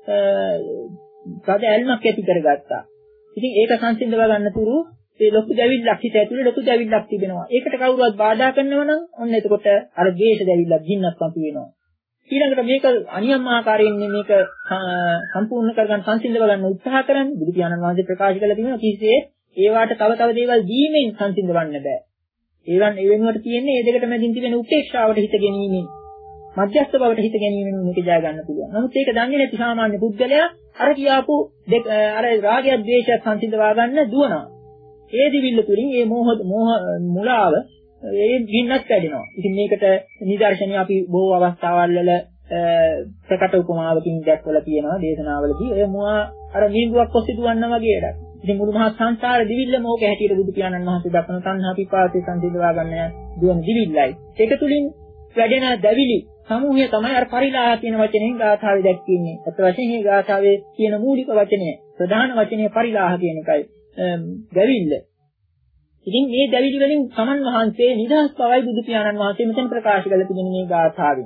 සාද ඇල්මක් ඇති කරගත්තා. ඉතින් ඒක සංසිඳව ගන්න තුරු ඒ ලොකු දැවිල්ලක් හිත ඇතුලේ ලොකු දැවිල්ලක් තිබෙනවා. ඒකට කවුරුවත් බාධා කරනවා නම් ඔන්න එතකොට අර ද්වේෂ දැවිල්ලක් ගින්නක් වතු වෙනවා. ඊළඟට මේක අනියම් ආකාරයෙන් මේක සම්පූර්ණ කරගන්න සංසිඳව ගන්න උත්සාහ කරන්නේ බුදු පියාණන් වහන්සේ ප්‍රකාශ කළා තියෙනවා කිසිසේ ඒවට තව තව දේවල් දීමෙන් සංසිඳවන්න බෑ. ඒවන් ඒ වෙනුවට තියෙන්නේ මේ දෙකට මැදින් තිබෙන උපේක්ෂාවට හිත ගැනීමෙන් මධ්‍යස්ථ බවට හිත ගැනීමෙන් මේක ජය ගන්න පුළුවන්. නමුත් ඒක දන්නේ නැති සාමාන්‍ය පුද්ගලයා අර කියාපු අර රාගය ද්වේෂය සංසිඳවා ගන්න දුවනවා. ඒ දිවිල්ල තුලින් මේ මෝහ මෝහ මුලාව ඒ ගින්නක් වැඩෙනවා. ඉතින් මේකට නිදර්ශනය අපි බොහෝ අවස්ථාවල් වල ප්‍රකට උපමාවකින් දැක්වලා තියෙනවා දේශනාවලදී. ඒ මොහා අර මීඟුවක් ඔස්සේ දුවන්නා වගේ වැඩක්. ඉතින් මුළු මහත් සංසාර දිවිල්ලම ඕක හැටියට බුදු පියාණන් වහන්සේ දක්වන තණ්හා පිපාසය සංසිඳවා ගන්න දුවන දිවිල්ලයි. ඒක තුලින් වැඩෙන දැවිලි සමූහය තමයි අර පරිලාහ කියන වචනයෙන් ගාථාවේ දැක්වෙන්නේ. අත වශයෙන් මේ ගාථාවේ කියන මූලික වචනය ප්‍රධාන වචනය පරිලාහ කියන එකයි. දැවිල්ල. ඉතින් මේ දැවිලි වලින් සමන් වහන්සේ නිදහස් බවයි බුදු පියාණන් වහන්සේ මෙතන ප්‍රකාශ කළ තිබෙන මේ ගාථාවෙන්.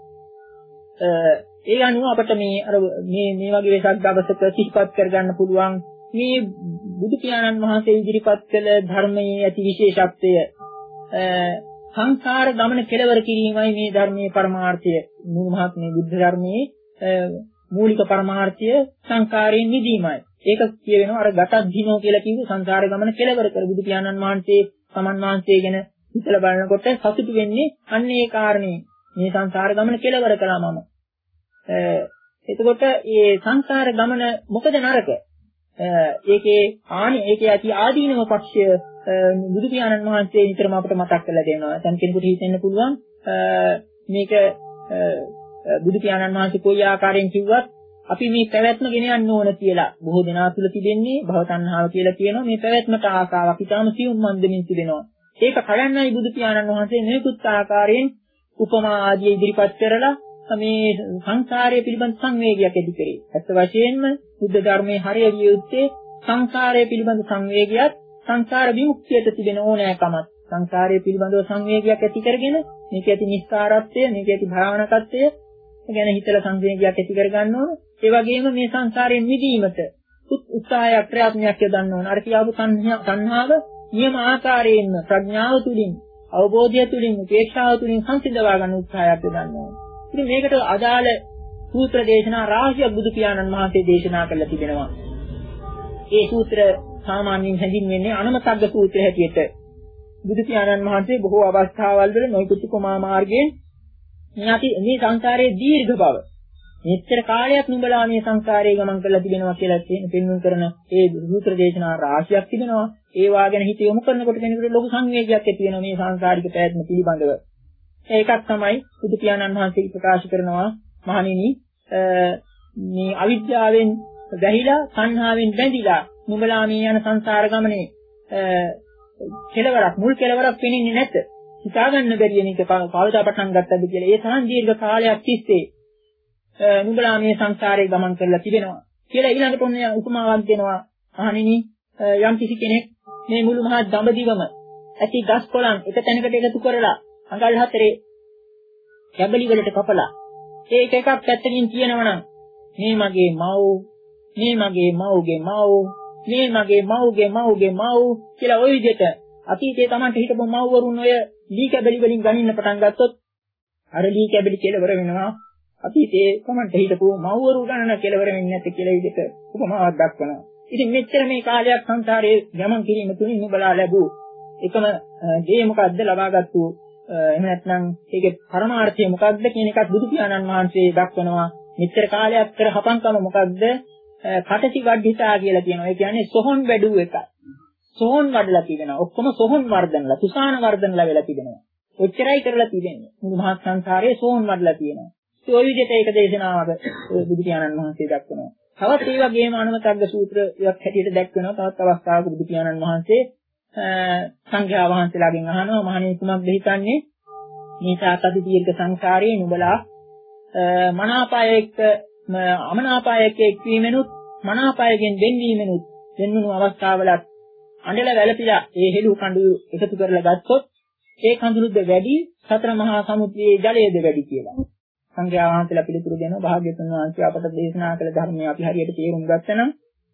ඒ අනුව අපිට මේ අර මේ මේ වගේ වෙසක් දවසක සිහිපත් කරගන්න පුළුවන් මේ බුදු පියාණන් වහන්සේ ඉදිරිපත් කළ ධර්මයේ ඇති විශේෂත්වය සංසාර ගමන කෙලවර කිරීමයි මේ ධර්මයේ පරමාර්ථය. මුළු මහත් මේ බුද්ධ ධර්මයේ මූලික පරමාර්ථය සංකාරයෙන් මිදීමයි. ඒක කියවෙනවා අර ගතද්ධිනෝ කියලා කිව්ව සංසාර ගමන කෙලවර කර බුදු පියාණන් වහන්සේ සමන් වහන්සේ ගැන හිතලා බලනකොට සතුටු වෙන්නේ අන්න ඒ කාරණේ. මේ සංසාර ගමන කෙලවර කළා මම. එතකොට මේ සංසාර ගමන මොකද නරක? ඒකේ ආනි ඒකේ ඇති ආදීනව පක්ෂය බුදු පියාණන් වහන්සේ නිතරම අපට මතක් කරලා දෙනවා. දැන් කෙනෙකුට හිතෙන්න පුළුවන් මේක බුදු පියාණන් වහන්සේ කොයි ආකාරයෙන් කිව්වත් අපි මේ පැවැත්ම ගෙන යන්න ඕන කියලා. බොහෝ දෙනා තුල තිබෙන්නේ භව තණ්හාව කියලා කියනවා. මේ පැවැත්මට ආසාවක් ඊටාම සියුම් මන්දමින් තිබෙනවා. ඒක කඩන්නයි බුදු පියාණන් වහන්සේ මේකුත් ආකාරයෙන් උපමා ආදී ඉදිරිපත් කරලා මේ සංසාරය පිළිබඳ සංවේගයක් ඇති කරේ. ඇත්ත වශයෙන්ම බුද්ධ ධර්මයේ හරිය විය යුත්තේ සංසාරය පිළිබඳ සංවේගයක් සංසාර විමුක්තියට තිබෙන ඕනෑකමක්. සංසාරය පිළිබඳව සංවේගයක් ඇති කරගෙන මේක ඇති නිස්සාරත්වය, මේක ඇති භයානකත්වය ගැන හිතලා සංවේගයක් ඇති කර ගන්න ඕන. ඒ වගේම මේ සංසාරයෙන් මිදීමට උත්සාහයක් ප්‍රයත්නයක් යොදන්න ඕන. අර කියාපු තණ්හාව නියම ආකාරයෙන්ම ප්‍රඥාව තුළින්, අවබෝධය තුළින්, උපේක්ෂාව තුළින් සංසිඳවා ගන්න උත්සාහයක් යොදන්න ඕන. ඉතින් මේකට අදාළ සූත්‍ර දේශනා රාශියක් බුදු පියාණන් වහන්සේ දේශනා කළා තිබෙනවා. ඒ සූත්‍ර සාමාන්‍යයෙන් හැඳින්වෙන්නේ අනමතග්ග සූත්‍රය හැටියට. බුදු පියාණන් වහන්සේ බොහෝ අවස්ථාවල් වල නොයෙකුත් කුමා මාර්ගයෙන් මේ මේ සංසාරයේ දීර්ඝ බව මෙච්චර කාලයක් නුඹලා මේ සංසාරයේ ගමන් කරලා තිබෙනවා කියලා පෙන්වන්න කරන ඒ සූත්‍ර දේශනා රාශියක් තිබෙනවා. ඒවා ගැන හිත යොමු කරනකොට කෙනෙකුට ලොකු සංවේගයක් ඇති වෙනවා මේ සංසාරික පැවැත්ම පිළිබඳව. ඒකක් තමයි බුදු පියාණන් වහන්සේ ප්‍රකාශ කරනවා මහණෙනි මේ අවිද්‍යාවෙන් වැහිලා සංහාවෙන් බැඳිලා නුඹලා මේ යන සංසාර ගමනේ කෙලවරක් මුල් කෙලවරක් පෙනෙන්නේ නැත. හිතාගන්න බැරි මේක කවදා පටන් ගත්තද කියලා. ඒ තරම් දීර්ඝ කාලයක් තිස්සේ නුඹලා මේ සංසාරේ ගමන් කරලා තිබෙනවා කියලා ඊළඟට ඔන්න උපමාවක් දෙනවා. මහණෙනි යම් කිසි කෙනෙක් මේ මුළු මහත් දඹදිවම ඇති ගස් කොළන් එක තැනකට එකතු කරලා අඟල් හතරේ කැබලි වලට කපලා ඒක එකක් පැත්තකින් කියනවනම් මේ මගේ මව්, මේ මගේ මව්ගේ මව්, මේ මගේ මව්ගේ මව්ගේ මව් කියලා ওই විදිහට අතීතයේ Tamante හිටපු මව්වරුන් ඔය ලී කැබලි වලින් ගණින්න පටන් ගත්තොත් අර ලී කැබලි කෙලවර වෙනවා. අතීතයේ Tamante හිටපු මව්වරු ගණන කෙලවර වෙන්නේ නැති කියලා විදිහට උපමාවක් දක්වනවා. ඉතින් මෙච්චර මේ කාලයක් සංසාරයේ ගමන් කිරීම තුලින් නුඹලා ලැබූ එකම දේ මොකද්ද? ලබාගත්තු එහෙම නැත්නම් ඒකේ පරමාර්ථය මොකක්ද කියන එකත් බුදු පියාණන් වහන්සේ දක්වනවා. මෙච්චර කාලයක් කර හපංකම මොකක්ද? කටසි වඩ්ඩිතා කියලා කියනවා. ඒ කියන්නේ සොහොන් වැඩුව එක. සොහොන් වඩලා තිබෙනවා. ඔක්කොම සොහොන් වර්ධනලා, තුසාන වර්ධනලා වෙලා තිබෙනවා. ඔච්චරයි කරලා තිබෙන්නේ. මුළු මහත් සංසාරයේ සොහොන් වඩලා තියෙනවා. ඒ ඔය විදිහට ඒක දේශනාවක බුදු පියාණන් වහන්සේ දක්වනවා. තවත් ඒ වගේම අනුමතග්ග සූත්‍රයක් හැටියට දැක්වෙනවා. තවත් අවස්ථාවක බුදු පියාණන් වහන්සේ සංඝයා වහන්සේලාගෙන් අහනවා මහණෙනි කුමක්ද හිතන්නේ මේ සාතති දීර්ඝ සංසාරයේ නුඹලා මනාපයක අමනාපයක එක්වීමෙනුත් මනාපයකින් වෙන්වීමෙනුත් වෙන්නුණු අවස්ථාවලත් අඬල වැළපිලා ඒ හෙළු කඳු එකතු කරලා ගත්තොත් ඒ කඳුළුද වැඩි සතර මහා සමුද්‍රයේ ජලයේද වැඩි කියලා. සංඝයා වහන්සේලා පිළිතුරු දෙනවා භාග්‍යවතුන් වහන්සේ අපට දේශනා කළ ධර්මය අපි හරියට තේරුම් ගත්තනම්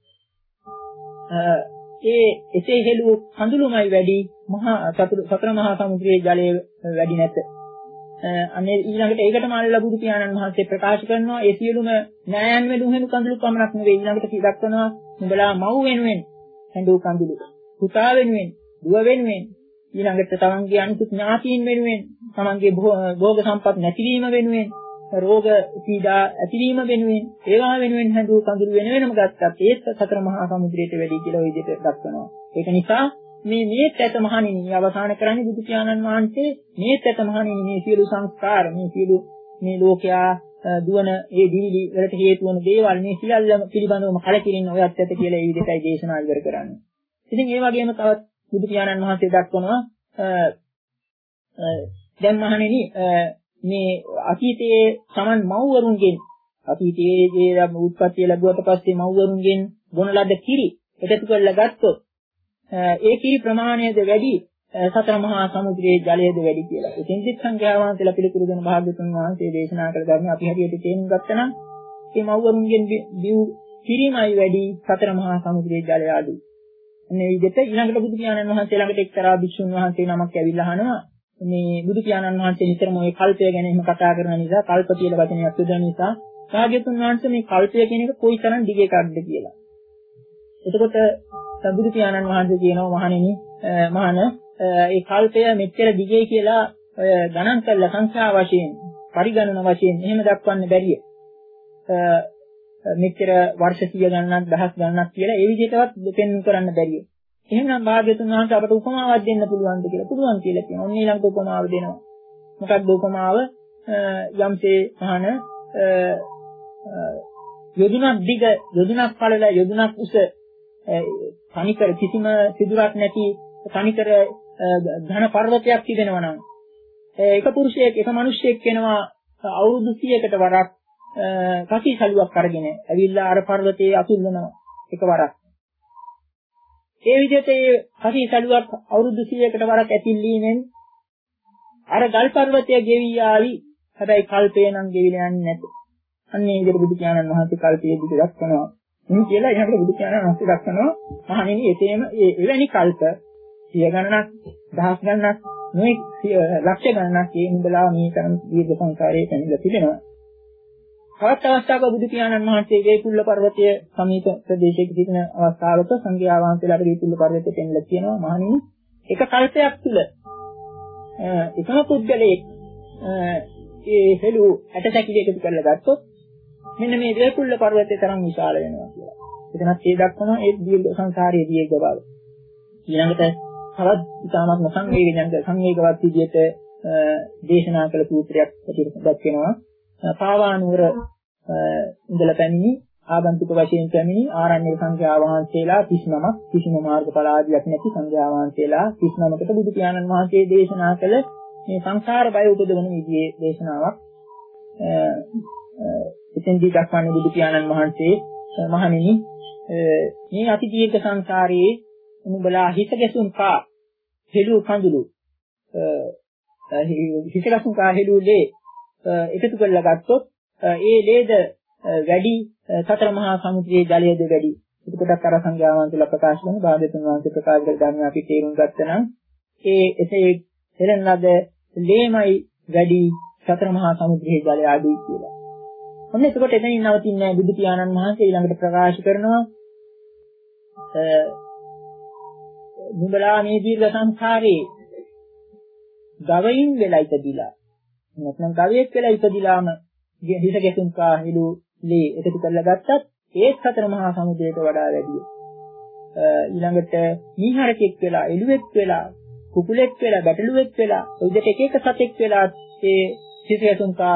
ඒ එසේ හෙළු කඳුළුමයි වැඩි මහා සතර මහා සමුද්‍රයේ ජලය වැඩි නැත. අනේ ඊළඟට ඒකටම අල්ලලා බුදු පියාණන් වහන්සේ ප්‍රකාශ කරනවා ඒ සියලුම නෑයන් වෙනුවෙන් හෙළු කඳුළු පමණක් නෙවෙයි ඊළඟට දක්වනවා නුඹලා මව් වෙනුවෙන් හෙළු කඳුළු පුතා වෙනුවෙන් දුව වෙනුවෙන් ඊළඟට තමන්ගේ අනිකුත් ඥාතීන් වෙනුවෙන් තමන්ගේ භෝග සම්පත් නැතිවීම වෙනුවෙන් රෝග පීඩා ඇතිවීම වෙනුවෙන් ඒවා වෙනුවෙන් හැදූ කඳුළු වෙන වෙනම ගත්තත් ඒත් සතර මහා සමුද්‍රයට වැඩි කියලා ওই විදිහට දක්වනවා. ඒක නිසා මේ මේත් ඇත මහණෙනි අවසාන කරන්නේ බුදු පියාණන් වහන්සේ මේත් ඇත මහණෙනි මේ සියලු සංස්කාර මේ සියලු මේ ලෝකයා දුවන ඒ දිවිලි වලට හේතු වන දේවල් මේ සියල්ලම පිළිබඳවම කලකිරින්න ඔයත් ඇත කියලා ඒ විදිහටයි දේශනා ඉවර කරන්නේ. ඉතින් ඒ වගේම තවත් බුදු පියාණන් වහන්සේ දක්වනවා දැන් මහණෙනි මේ අතීතයේ Taman මව්වරුන්ගෙන් අතීතයේ උත්පත්ති ලැබුවට පස්සේ මව්වරුන්ගෙන් බොන ලද කිරි එකතු කරලා ගත්තොත් ඒ කිරි ප්‍රමාණයද වැඩි සතර මහා සමුද්‍රයේ ජලයද වැඩි කියලා. ඉතින් සිත් සංඝයා වහන්සේලා පිළිතුරු දෙන භාග්‍යවතුන් වහන්සේ දේශනා කළ ධර්ම අපි හරියට තේරුම් ගත්තනම් මේ මව්වරුන්ගෙන් බිව් කිරිමයි වැඩි සතර මහා සමුද්‍රයේ ජලය අඩුයි. මේ විදිහට ඊළඟට බුදු පියාණන් වහන්සේ ළඟට එක්තරා භික්ෂුන් වහන්සේ නමක් ඇවිල්ලා අහනවා මේ බුදු පියාණන් වහන්සේ නිතරම ওই කල්පය ගැන එහෙම කතා කරන නිසා කල්ප කියලා වචනයක් යොදන නිසා භාග්‍යවතුන් වහන්සේ මේ කල්පය කියන එක කොයිතරම් දිග එකක්ද කියලා. එතකොට බුදු පියාණන් වහන්සේ කියනවා මහණෙනි මහාන ඒ කල්පය මෙච්චර දිගයි කියලා ගණන් කරලා සංඛ්‍යා වශයෙන් පරිගණන වශයෙන් එහෙම දක්වන්න බැරිය. මෙච්චර වර්ෂ සිය ගණනක් දහස් ගණනක් කියලා ඒ විදිහටවත් දෙපෙන් කරන්න බැරිය. එහෙනම් භාග්‍යවතුන් වහන්සේ අපට උපමාවක් දෙන්න පුළුවන්ද කියලා පුළුවන් කියලා කියනවා. ඔන්න ඊළඟට උපමාව දෙනවා. මොකක්ද උපමාව? යම්සේ මහාන යොදුනක් දිග යොදුනක් පළල යොදුනක් උස තනිකර කිසිම සිදුරක් නැති තනිකර ඝන පර්වතයක් තිබෙනවා නම් එක පුරුෂයෙක් එක මිනිහෙක් වෙනවා අවුරුදු සියයකට වරක් කසි සලුවක් අරගෙන ඇවිල්ලා අර පර්වතයේ අතුල්ලනවා එකවරක්. ඒ විදිහට ඒ කසි සලුවක් අවුරුදු සියයකට වරක් ඇතිල්ලීමෙන් අර ගල් පර්වතය ගෙවි ආවි. හැබැයි කල්පේ නම් ගෙවිලා යන්නේ නැත. අන්න ඒ විදිහට බුදු පියාණන් වහන්සේ කල්පයේ දිග දක්වනවා. මේ කියලා ඊළඟට බුදු පියාණන් වහන්සේ දක්වනවා මහණෙනි එතේම එවැනි කල්ප සිය ගණනක් දහස් ගණනක් මේ ලක්ෂ ගණනක් මේ මුදලා මේ තරම් දීර්ඝ සංසාරයේ පැමිණලා තිබෙනවා. තවත් අවස්ථාවක බුදු පියාණන් වහන්සේ වේකුල්ල පර්වතයේ සමීප ප්‍රදේශයක සිටින අවස්ථාවක සංඝයා වහන්සේලාට වේකුල්ල පර්වතයේ පෙන්ලා කියනවා මහණෙනි එක කල්පයක් තුල එකම පුද්ගලයෙක් ඒ හෙළු ඇටසැකිලි එකතු කරලා ගත්තොත් මෙන්න මේ වේකුල්ල පර්වතයේ තරම් විශාල වෙනවා කියලා. එතනත් ඒ දක්වනවා ඒ දීර්ඝ සංසාරයේ දීර්ඝ බව. ඊළඟට තවත් ඉතාමත් සංවේගජනක සංවේගවත් විදිහට දේශනා කළ සූත්‍රයක් ඇටියට දක්වනවා. පාවානුවර ඉඳලා පැමිණි ආගන්තුක වශයෙන් පැමිණි ආරණ්‍ය සංඝයා වහන්සේලා තිස් නමක් කිසිම මාර්ගඵල ආදියක් නැති සංඝයා වහන්සේලා තිස් නමකට බුදු පියාණන් වහන්සේ දේශනා කළ මේ සංසාර බය උපදවන විදිහේ දේශනාවක්. එතෙන්දී දක්වන්නේ බුදු පියාණන් වහන්සේ මහණෙනි මේ අති දීර්ඝ සංසාරයේ උඹලා හිත ගැසුම් කා හෙළු කඳුළු හිත ගැසුම් කා හෙළු ලේ එකතු කරලා ගත්තොත් ඒ ලේද වැඩි සතර මහා සමුද්‍රයේ ජලයද වැඩි. එතකොට අර සංඝයා වහන්සේලා ප්‍රකාශ කරන භාග්‍යවතුන් වහන්සේ ප්‍රකාශ කළ ධර්ම අපි තේරුම් ගත්තනම් ඒ එසේ හෙළන ලද ලේමයි වැඩි සතර මහා සමුද්‍රයේ ජලය අඩුයි කියලා. ඔන්න එතකොට එතනින් නවතින්නේ බුදු පියාණන් වහන්සේ ඊළඟට ප්‍රකාශ කරනවා නුඹලා මේ දීර්ඝ සංසාරේ ගවයින් වෙලා ඉපදිලා නැත්නම් ගවයෙක් වෙලා ඉපදිලාම හිස ගැසුම් කා හිලු ලේ එකතු කරලා ගත්තත් ඒත් සතර මහා සමුද්‍රයට වඩා වැඩි. ඊළඟට මීහරකෙක් වෙලා එළුවෙක් වෙලා කුකුලෙක් වෙලා බැටළුවෙක් වෙලා ඔය දෙක එක එක සතෙක් වෙලා ඒ හිස ගැසුම් කා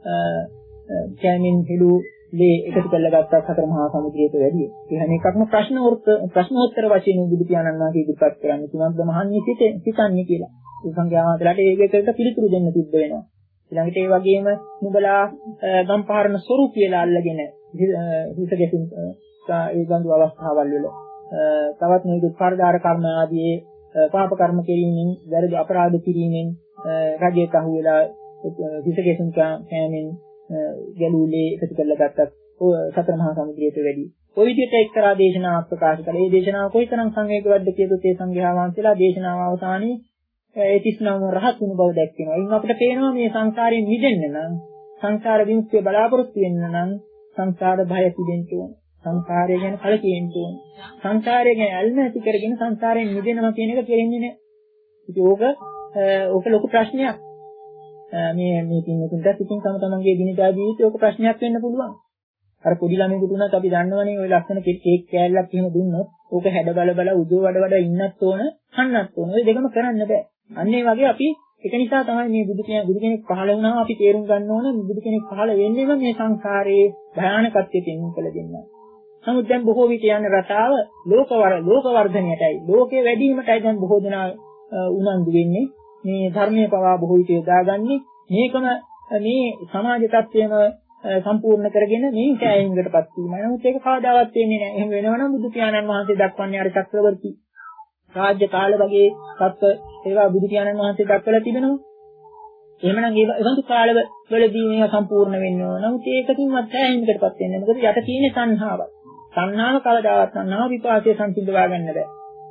කැමින් හිලු ලේ එකතු කරලා ගත්තත් සතර මහා සමුද්‍රයට වැඩි. ඒ හැම එකක්ම ප්‍රශ්න ප්‍රශ්නෝත්තර වශයෙන් බුදු පියාණන් වහන්සේ ඉදිරිපත් කරන්නේ කුමක්ද මහන්නේ සිතන්නේ කියලා. ඒ සංඝයාමතුලාට ඒ වේකකට පිළිතුරු දෙන්න සිද්ධ වෙනවා. ඊළඟට ඒ වගේම නුඹලා ගම්පහරණ ස්වරූප කියලා අල්ලගෙන හිත ගැසින් ඒ බඳු අවස්ථාවල් වල තවත් මේ දුක්ඛාරදාර කර්ම ආදී පාප කර්ම කිරීමෙන් වැරදි අපරාධ කිරීමෙන් රජයට අහු වෙලා හිත ගැසින් කෑමෙන් ගැලුලේ එකතු කරලා ගත්තත් සතර මහා සමුද්‍රයට වැඩි. ඔය විදිහට එක්තරා දේශනාවක් ප්‍රකාශ කළා. මේ දේශනාව කොයිතරම් සංවේගවත්ද කියතොත් ඒ සංඝයා වහන්සේලා දේශනාව අවසානයේ ඒ තිස් නවම රහත් වුණු බව දැක්වෙනවා. ඉතින් අපිට පේනවා මේ සංසාරයෙන් මිදෙන්න නම් සංසාර විමුක්තිය බලාපොරොත්තු වෙන්න නම් සංසාර භය පිදෙන්න ඕන. සංසාරය ගැන කලකිරෙන්න ඕන. සංසාරය ගැන ඇල්ම ඇති කරගෙන සංසාරයෙන් මිදෙනවා කියන එක තේරෙන්නේ නැහැ. ඉතින් ඕක ඕක ලොකු ප්‍රශ්නයක්. මේ මේ පින්තුන්ට ඉතින් තම තමන්ගේ දිනදා ජීවිතේ ඕක ප්‍රශ්නයක් වෙන්න පුළුවන්. අර පොඩි ළමයෙකුට උනත් අපි දන්නවනේ ওই ලක්ෂණ කේක් කෑල්ලක් එහෙම දුන්නොත් ඕක හැඩ බල බල උදේ වඩ වඩ ඉන්නත් ඕන, කන්නත් ඕන. ඔය දෙකම කරන්න බෑ. අන්න ඒ වගේ අපි ඒක නිසා තමයි මේ බුදු බුදු කෙනෙක් පහළ වුණාම අපි තේරුම් ගන්න ඕන බුදු කෙනෙක් පහළ වෙන්නේම මේ සංසාරයේ භයානකත්වයෙන් කළ දෙන්නා. නමුත් දැන් බොහෝ විට යන රටාව ලෝකවර ලෝක වර්ධනයටයි ලෝකයේ වැඩිවීමටයි දැන් බොහෝ දෙනා උනන්දු වෙන්නේ. මේ ධර්මයේ පවා බොහෝ විට යොදාගන්නේ මේකම මේ සමාජ තත්ත්වයම සම්පූර්ණ කරගෙන මේ කෑයීමකටපත් වීමයි. නමුත් ඒක කවදාවත් වෙන්නේ නැහැ. එහෙම වෙනවනම් බුදු පියාණන් වහන්සේ දක්වන්නේ අර චක්‍රවර්ති රාජ්‍ය කාල වගේ තත්ත්ව ඒවා බුදු පියාණන් වහන්සේ දක්වලා තිබෙනවා. එහෙමනම් ඒ වගේ කාලවලදී මේවා සම්පූර්ණ වෙන්න ඕන. නමුත් ඒකකින්වත් කෑයීමකටපත් වෙන්නේ නැහැ. මොකද යට තියෙන සංහාව. සංහාව කවදාවත් සංහාව විපාකයේ සංසිඳවා ගන්න බෑ.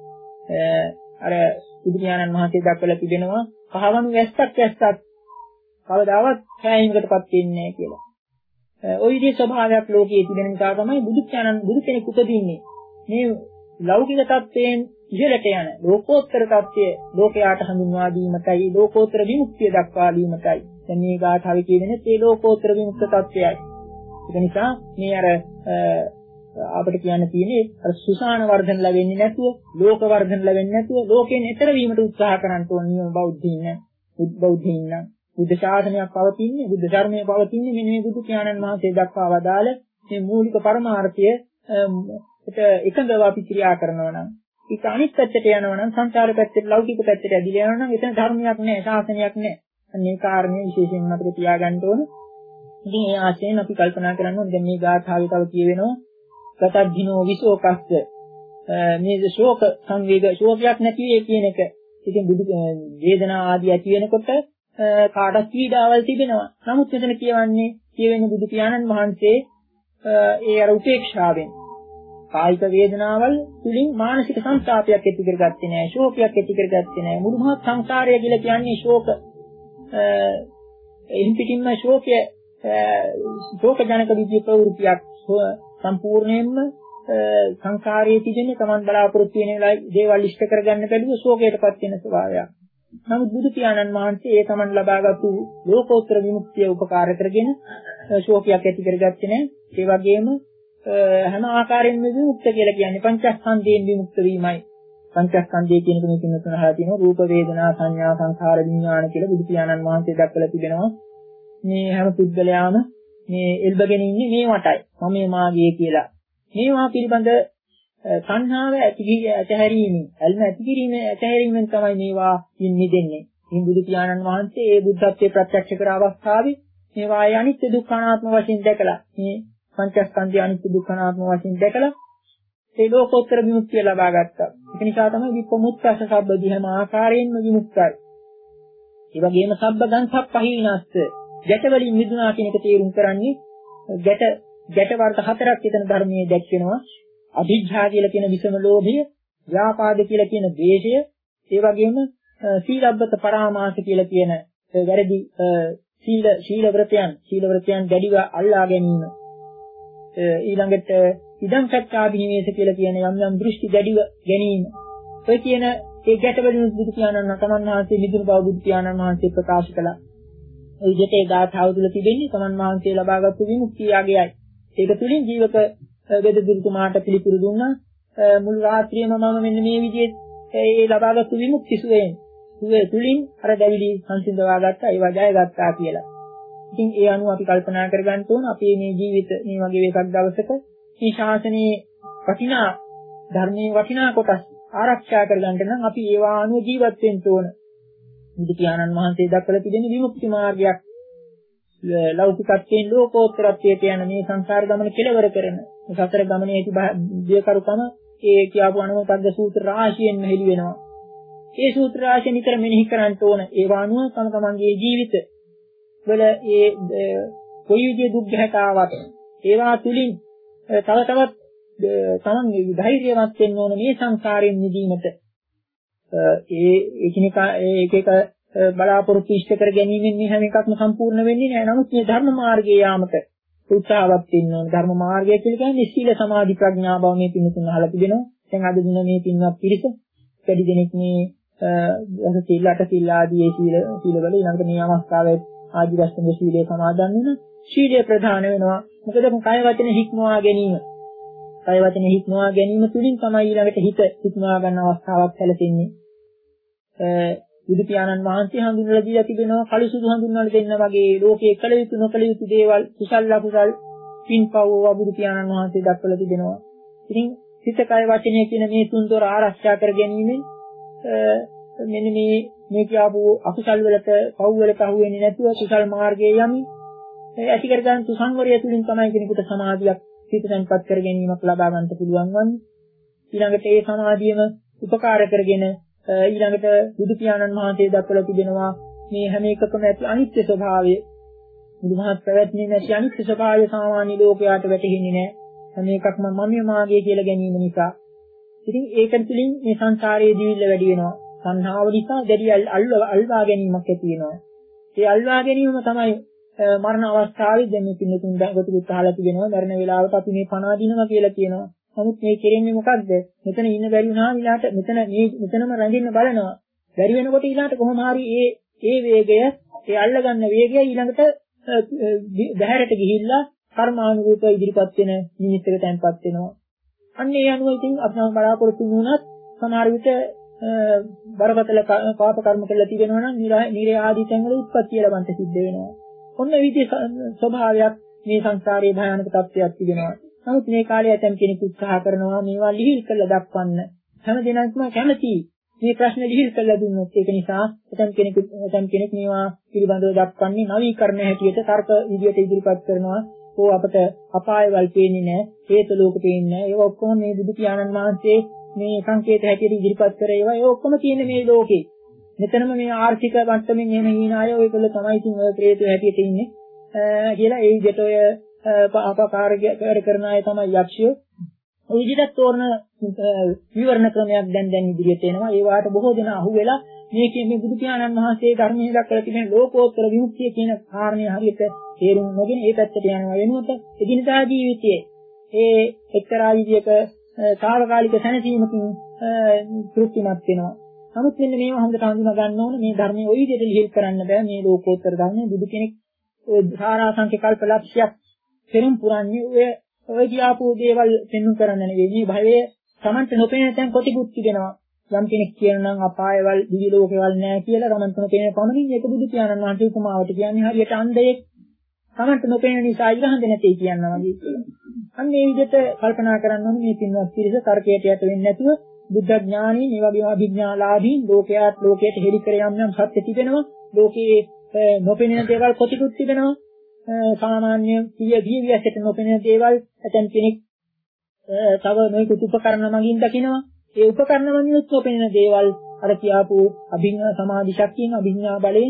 අර බුදු පියාණන් වහන්සේ දක්වලා තිබෙනවා කහවණු වැස්සක් වැස්සක් කවදාවත් කෑයීමකටපත් වෙන්නේ නැහැ කියලා. ওই විදිහේ ස්වභාවයක් ලෝකයේ තිබෙන නිසා තමයි බුදු ඥානන් බුදු කෙනෙක් උපදින්නේ. මේ ලෞකික තත්ත්වයෙන් ඉහළට යන ලෝකෝත්තර තත්ත්වය ලෝකයාට හඳුන්වා දීමටයි ලෝකෝත්තර විමුක්තිය දක්වා දීමටයි. දැන් මේ ගාථාවේ කියන්නේ ඒ ලෝකෝත්තර විමුක්ත තත්ත්වයයි. ඒක නිසා මේ අර අපිට කියන්න තියෙන්නේ අර සුසාන වර්ධන ලැබෙන්නේ නැතුව, ලෝක වර්ධන ලැබෙන්නේ නැතුව ලෝකයෙන් ඈතර වීමට උත්සාහ කරන්න ඕන නියම බෞද්ධයින් බුද්ධ බුද්ධ ශාසනයක් පවතින්නේ බුද්ධ ධර්මයේ පවතින්නේ මෙන්න මේ බුදු පියාණන් වහන්සේ දක්වා වදාළ මේ මූලික පරමාර්ථය එකඟව අපි ක්‍රියා කරනවා නම් ඒක අනිත් පැත්තට යනවා නම් සංසාර පැත්තට ලෞකික පැත්තට ඇදිලා යනවා නම් එතන ධර්මයක් නැහැ ශාසනයක් නැහැ. අනේ කාරණේ විශේෂයෙන්ම අපිට තියාගන්න ඕන. ඉතින් ඒ ආශයෙන් අපි කල්පනා කරන්න ඕනේ දැන් මේ ගාථාවේ තව කියවෙනවා සතද්ධිනෝ විශෝකස්ස මේ ශෝක සංවේග ශෝකයක් නැති වේ කියන එක. ඉතින් බුදු වේදනා ආදී ඇති වෙනකොට කාටත් පීඩාවල් තිබෙනවා. නමුත් මෙතන කියවන්නේ කියවෙන්නේ බුදු පියාණන් වහන්සේ ඒ අර උපේක්ෂාවෙන් කායික වේදනාවල් තුලින් මානසික සංතාපයක් ඇති කරගත්තේ නැහැ, ශෝකයක් ඇති කරගත්තේ නැහැ. මුළු මහත් සංසාරය කියලා කියන්නේ ශෝක එහින් පිටින්ම ශෝකය ශෝක ජනක විද්‍ය ප්‍රවෘත්තියක් සම්පූර්ණයෙන්ම සංසාරයේ තිබෙන තමන් බලාපොරොත්තු වෙන දේවල් ඉෂ්ට කරගන්න බැරුව ශෝකයටපත් වෙන ස්වභාවයක්. නමුත් බුදු පියාණන් වහන්සේ ඒ තමන් ලබාගත්තු ලෝකෝත්තර විමුක්තිය උපකාර කරගෙන ශෝකයක් ඇති කරගත්තේ නැහැ. ඒ වගේම හැම ආකාරයෙන්ම විමුක්ත කියලා කියන්නේ පංචස්කන්ධයෙන් විමුක්ත වීමයි. පංචස්කන්ධය කියන එක මේකෙන් තුන අහලා තියෙනවා රූප වේදනා සංඥා සංඛාර විඥාන කියලා බුදු පියාණන් වහන්සේ දක්වලා තිබෙනවා. මේ හැම පුද්ගලයාම මේ එල්බගෙන ඉන්නේ මේ වටයි. මම මාගේ කියලා. මේවා පිළිබඳ සංහාව ඇතිහැරීමෙන්, අල්ම ඇතිකිරීමේ ඇතිහැරීමෙන් තමයි මේවා නිදෙන්නේ. ඉතින් බුදු පියාණන් වහන්සේ ඒ බුද්ධත්වයේ ප්‍රත්‍යක්ෂ කර අවස්ථාවේ මේවා අනිත්‍ය දුක්ඛ අනාත්ම වශයෙන් දැකලා මේ පංචස්කන්ධය අනිත්‍ය දුක්ඛ අනාත්ම වශයෙන් දැකලා ඒ ලෝකෝත්තර විමුක්තිය ලබා ගත්තා. ඒක නිසා තමයි විපමුක්තස සබ්බදී හැම ආකාරයෙන්ම විමුක්තයි. ඒ වගේම සබ්බගං සප්පහීනස්ස ගැටවලින් මිදුණා කියන එක තේරුම් කරන්නේ ගැට ගැට වර්ග හතරක් විතර ධර්මයේ දැක්වෙනවා. අභිජ්ජා කියලා කියන විසම ලෝභය, ව්‍යාපාද කියලා කියන ද්වේෂය, ඒ වගේම සීලබ්බත පරාමාස කියලා කියන වැරදි සීල ශීල වෘතයන්, සීල වෘතයන් දැඩිව අල්ලා ගැනීම. ඊළඟට ඉදං සත්‍යාභිනිවේෂ කියලා කියන යම් යම් දෘෂ්ටි දැඩිව ගැනීම. ඔය කියන ඒ ගැටවලින් බුදු පියාණන් වහන්සේ මිදුණු බව බුදු පියාණන් වහන්සේ ප්‍රකාශ කළා. ඒ විදිහට ඒ ගාථාව තුළ තිබෙන්නේ තමන් වහන්සේ ලබාගත් විමුක්තිය යගයයි. ඒක තුලින් ජීවක වෙදදුරුතුමාට පිළිතුරු දුන්නා මුළු රාත්‍රියම මම මෙන්න මේ විදිහේ ඒ ලබාගත් විමුක්ති සුවයෙන් සුවේ තුලින් අර දැවිලි සංසිඳවා ගත්තා ඒවා ජය ගත්තා කියලා. ඉතින් ඒ අනුව අපි කල්පනා කරගන්න ඕන අපේ මේ ජීවිත මේ වගේ එකක් දවසක මේ ශාසනයේ වටිනා ධර්මයේ වටිනා කොටස් ආරක්ෂා කරගන්න නම් අපි ඒවා අනුව ජීවත් වෙන්න ඕන. බුදු පියාණන් වහන්සේ දක්වලා තිබෙන විමුක්ති මාර්ගයක් ලෞකිකත්වයෙන් ලෝකෝත්තරත්වයට යන මේ සංසාර ගමන කෙලවර කරන මේ සතර ගමනේ ඇති දෙකරුකම ඒ කියපු අනුමතග්ග සූත්‍ර රාශියෙන් මෙහෙලි වෙනවා. ඒ සූත්‍ර රාශිය නිතර මෙනෙහි කරන්න ඕන. ඒවා අනුව තම තමන්ගේ ජීවිත වල ඒ කොයි විදිහේ දුක් ගැටාවක් ඒවා තුලින් තව තවත් තමන් ධෛර්යවත් වෙන්න ඕන මේ සංසාරයෙන් මිදීමට. ඒ එකිනෙක ඒක එක බලාපොරොත්තු ඉෂ්ට කර ගැනීමෙන් මේ හැම එකක්ම සම්පූර්ණ වෙන්නේ නැහැ. නමුත් මේ ධර්ම මාර්ගයේ යාමට උත්සාහවත් වෙන්න ඕන. ධර්ම මාර්ගය කියලා කියන්නේ සීල සමාධි ප්‍රඥා බව මේ පින්තුන් අහලා තිබෙනවා. දැන් අද දින මේ පින්වත් පිරිස වැඩි දෙනෙක් මේ අර සීල අට සීල ආදී සීල සීලවල ඊළඟට මේ අවස්ථාවේ ආදිවස්තුන්ගේ සීලය සමාදන් වෙන සීලය ප්‍රධාන වෙනවා. මොකද කය වචන හික්මවා ගැනීම. කය වචන හික්මවා ගැනීම තුලින් තමයි ඊළඟට හිත හික්මවා ගන්න අවස්ථාවක් සැලසෙන්නේ. බුදු පියාණන් වහන්සේ හඳුන්වලා දීලා තිබෙනවා කලුසුදු හඳුන්වලා දෙන්න වගේ ලෝකයේ කල යුතු නොකල යුතු දේවල් කුසල අකුසල් පින්පව් බුදු පියාණන් වහන්සේ දක්වලා තිබෙනවා. ඉතින් හිත කය වචනය කියන මේ තුන්දොර ආරක්ෂා කර ගැනීමෙන් මෙන්න මේ මේ කියපු අකුසල් වලට පව් වලට අහු වෙන්නේ නැතුව කුසල් මාර්ගයේ යමි ඇති කර ගන්න සංවරය තුලින් තමයි කෙනෙකුට සමාධියක් පිටසන්පත් කර ගැනීමක් ලබා ගන්නට පුළුවන් වන්නේ. ඊළඟට ඒ සමාධියම උපකාර කරගෙන ඊළඟට බුදු පියාණන් වහන්සේ දක්වලා තිබෙනවා මේ හැම එකකම ඇති අනිත්‍ය ස්වභාවය. බුදුමහත් පැවැත්මේ නැති අනිත්‍ය ස්වභාවය සාමාන්‍ය ලෝකයට වැටහෙන්නේ නැහැ. හැම එකක්ම මම මාගේ කියලා ගැනීම නිසා. ඉතින් ඒකෙන් තුලින් මේ සංසාරයේ දිවිල්ල වැඩි වෙනවා. සංහාව නිසා දැඩි අල්වා ගැනීමක් ඇති වෙනවා. ඒ අල්වා ගැනීමම තමයි මරණ අවස්ථාවේ දැන් මේ පින්නතුන් ගොතුත් අහලා තිබෙනවා මරණ වේලාවට අපි මේ පණ අදිනවා කියලා කියනවා. නමුත් මේ කෙරෙන්නේ මොකද්ද? මෙතන ඉන්න බැරි වුණා ඊළාට මෙතන මේ මෙතනම රැඳෙන්න බලනවා. බැරි වෙනකොට ඊළාට කොහොම හරි ඒ ඒ වේගය ඒ අල්ලගන්න වේගය ඊළඟට බහැරට ගිහිල්ලා කර්මානුරූප ඉදිරිපත් වෙන නිමිත්තකට තැන්පත් වෙනවා. අන්න ඒ අනුව ඉතින් අපි බලාපොරොත්තු වුණත් සමහර විට බරපතල පාප කර්ම කළා තිබෙනවා නම් නිරය ආදී තැන්වල උත්පත්ති ලබන්න සිද්ධ වෙනවා. ඔන්න විදිහේ ස්වභාවයක් මේ සංසාරයේ භයානක තත්ත්වයක් තිබෙනවා. නමුත් මේ කාලේ ඇතම් කෙනෙක් උත්සාහ කරනවා මේවා ලිහිල් කරලා දක්වන්න. හැම දිනක්ම කැමති මේ ප්‍රශ්න ලිහිල් කරලා දුන්නොත් ඒක නිසා ඇතම් කෙනෙක් ඇතම් කෙනෙක් මේවා පිළිබඳව දක්වන්නේ නවීකරණ හැටියට තර්ක විදියට ඉදිරිපත් කරනවා. ඕ අපට අපායවල් පේන්නේ නැහැ, හේත ලෝක පේන්නේ නැහැ. ඒක ඔක්කොම මේ බුදු පියාණන් වහන්සේ මේ සංකේත හැටියට ඉදිරිපත් කරේ ඒවා ඒ ඔක්කොම තියෙන්නේ මේ ලෝකේ. මෙතනම මේ ආර්ථික මට්ටමින් එන හීනාය ඔයගොල්ලෝ තමයි ඉතින් ඔය ප්‍රේත හැටියට ඉන්නේ කියලා ඒ විදිහට ඔය පාපකාරක කරන අය තමයි යක්ෂයෝ. ඔය විදිහට තෝරන විවරණ ක්‍රමයක් දැන් දැන් ඉදිරියට එනවා. ඒ වාට බොහෝ දෙනා අහු වෙලා මේ කියන්නේ බුදු පියාණන් වහන්සේ ධර්මයේ දක්වලා තිබෙන ලෝකෝත්තර විමුක්තිය කියන කාරණේ හරියට තේරුම් නොගෙන ඒ පැත්තට යනවා වෙනුවට එදිනදා ජීවිතයේ ඒ එක්තරා විදිහක සාරකාලික සැනසීමකින් තෘප්තිමත් වෙනවා. නමුත් මෙන්න මේව හොඳට හඳුනා ගන්න ඕනේ මේ ධර්මයේ ওই විදිහට ලිහිල් කරන්න බෑ. මේ ලෝකෝත්තර ධර්මයේ බුදු කෙනෙක් සාරාංශක කල්පලක්ෂයක් පෙරම් පුරන්නේ ඔය ඔය කියාපු දේවල් පෙන්වු කරන්න නෙවෙයි. මේ භවයේ Tamanට නොපෙනෙන තැන් කොටිකුත් තිබෙනවා. යම් කෙනෙක් කියනනම් අපායවල දිවි ලෝකවල නැහැ කියලා Tamanට නොපෙනෙන පමණින් ඒක බුදු පියාණන් වහන්සේ උපමාවට කියන්නේ හරියට අන්ධයෙක් Tamanට නොපෙනෙන නිසා ඉරහඳ නැtei කියනවා වගේ. අන්න මේ විදිහට කල්පනා කරන්න ඕනේ මේ පින්වත් පිරිස තර්කයට යට වෙන්නේ නැතුව බුද්ධ ඥානී මේ වගේම අභිඥාලාභී ලෝකයට ලෝකයට හෙළි කර යම් යම් සත්‍ය තිබෙනවා. ලෝකයේ නොපෙනෙන දේවල් කොටිකුත් තිබෙනවා. සාමාන්‍ය සිය දිවි ඇසට නොපෙනෙන දේවල් ඇතන් කෙනෙක් තව නොයෙකුත් උපකරණ මගින් දකිනවා. ඒ උපකරණ මගින් නොපෙනෙන දේවල් අර කියාපු අභිඥා සමාධි ශක්තියෙන් අභිඥා බලයෙන්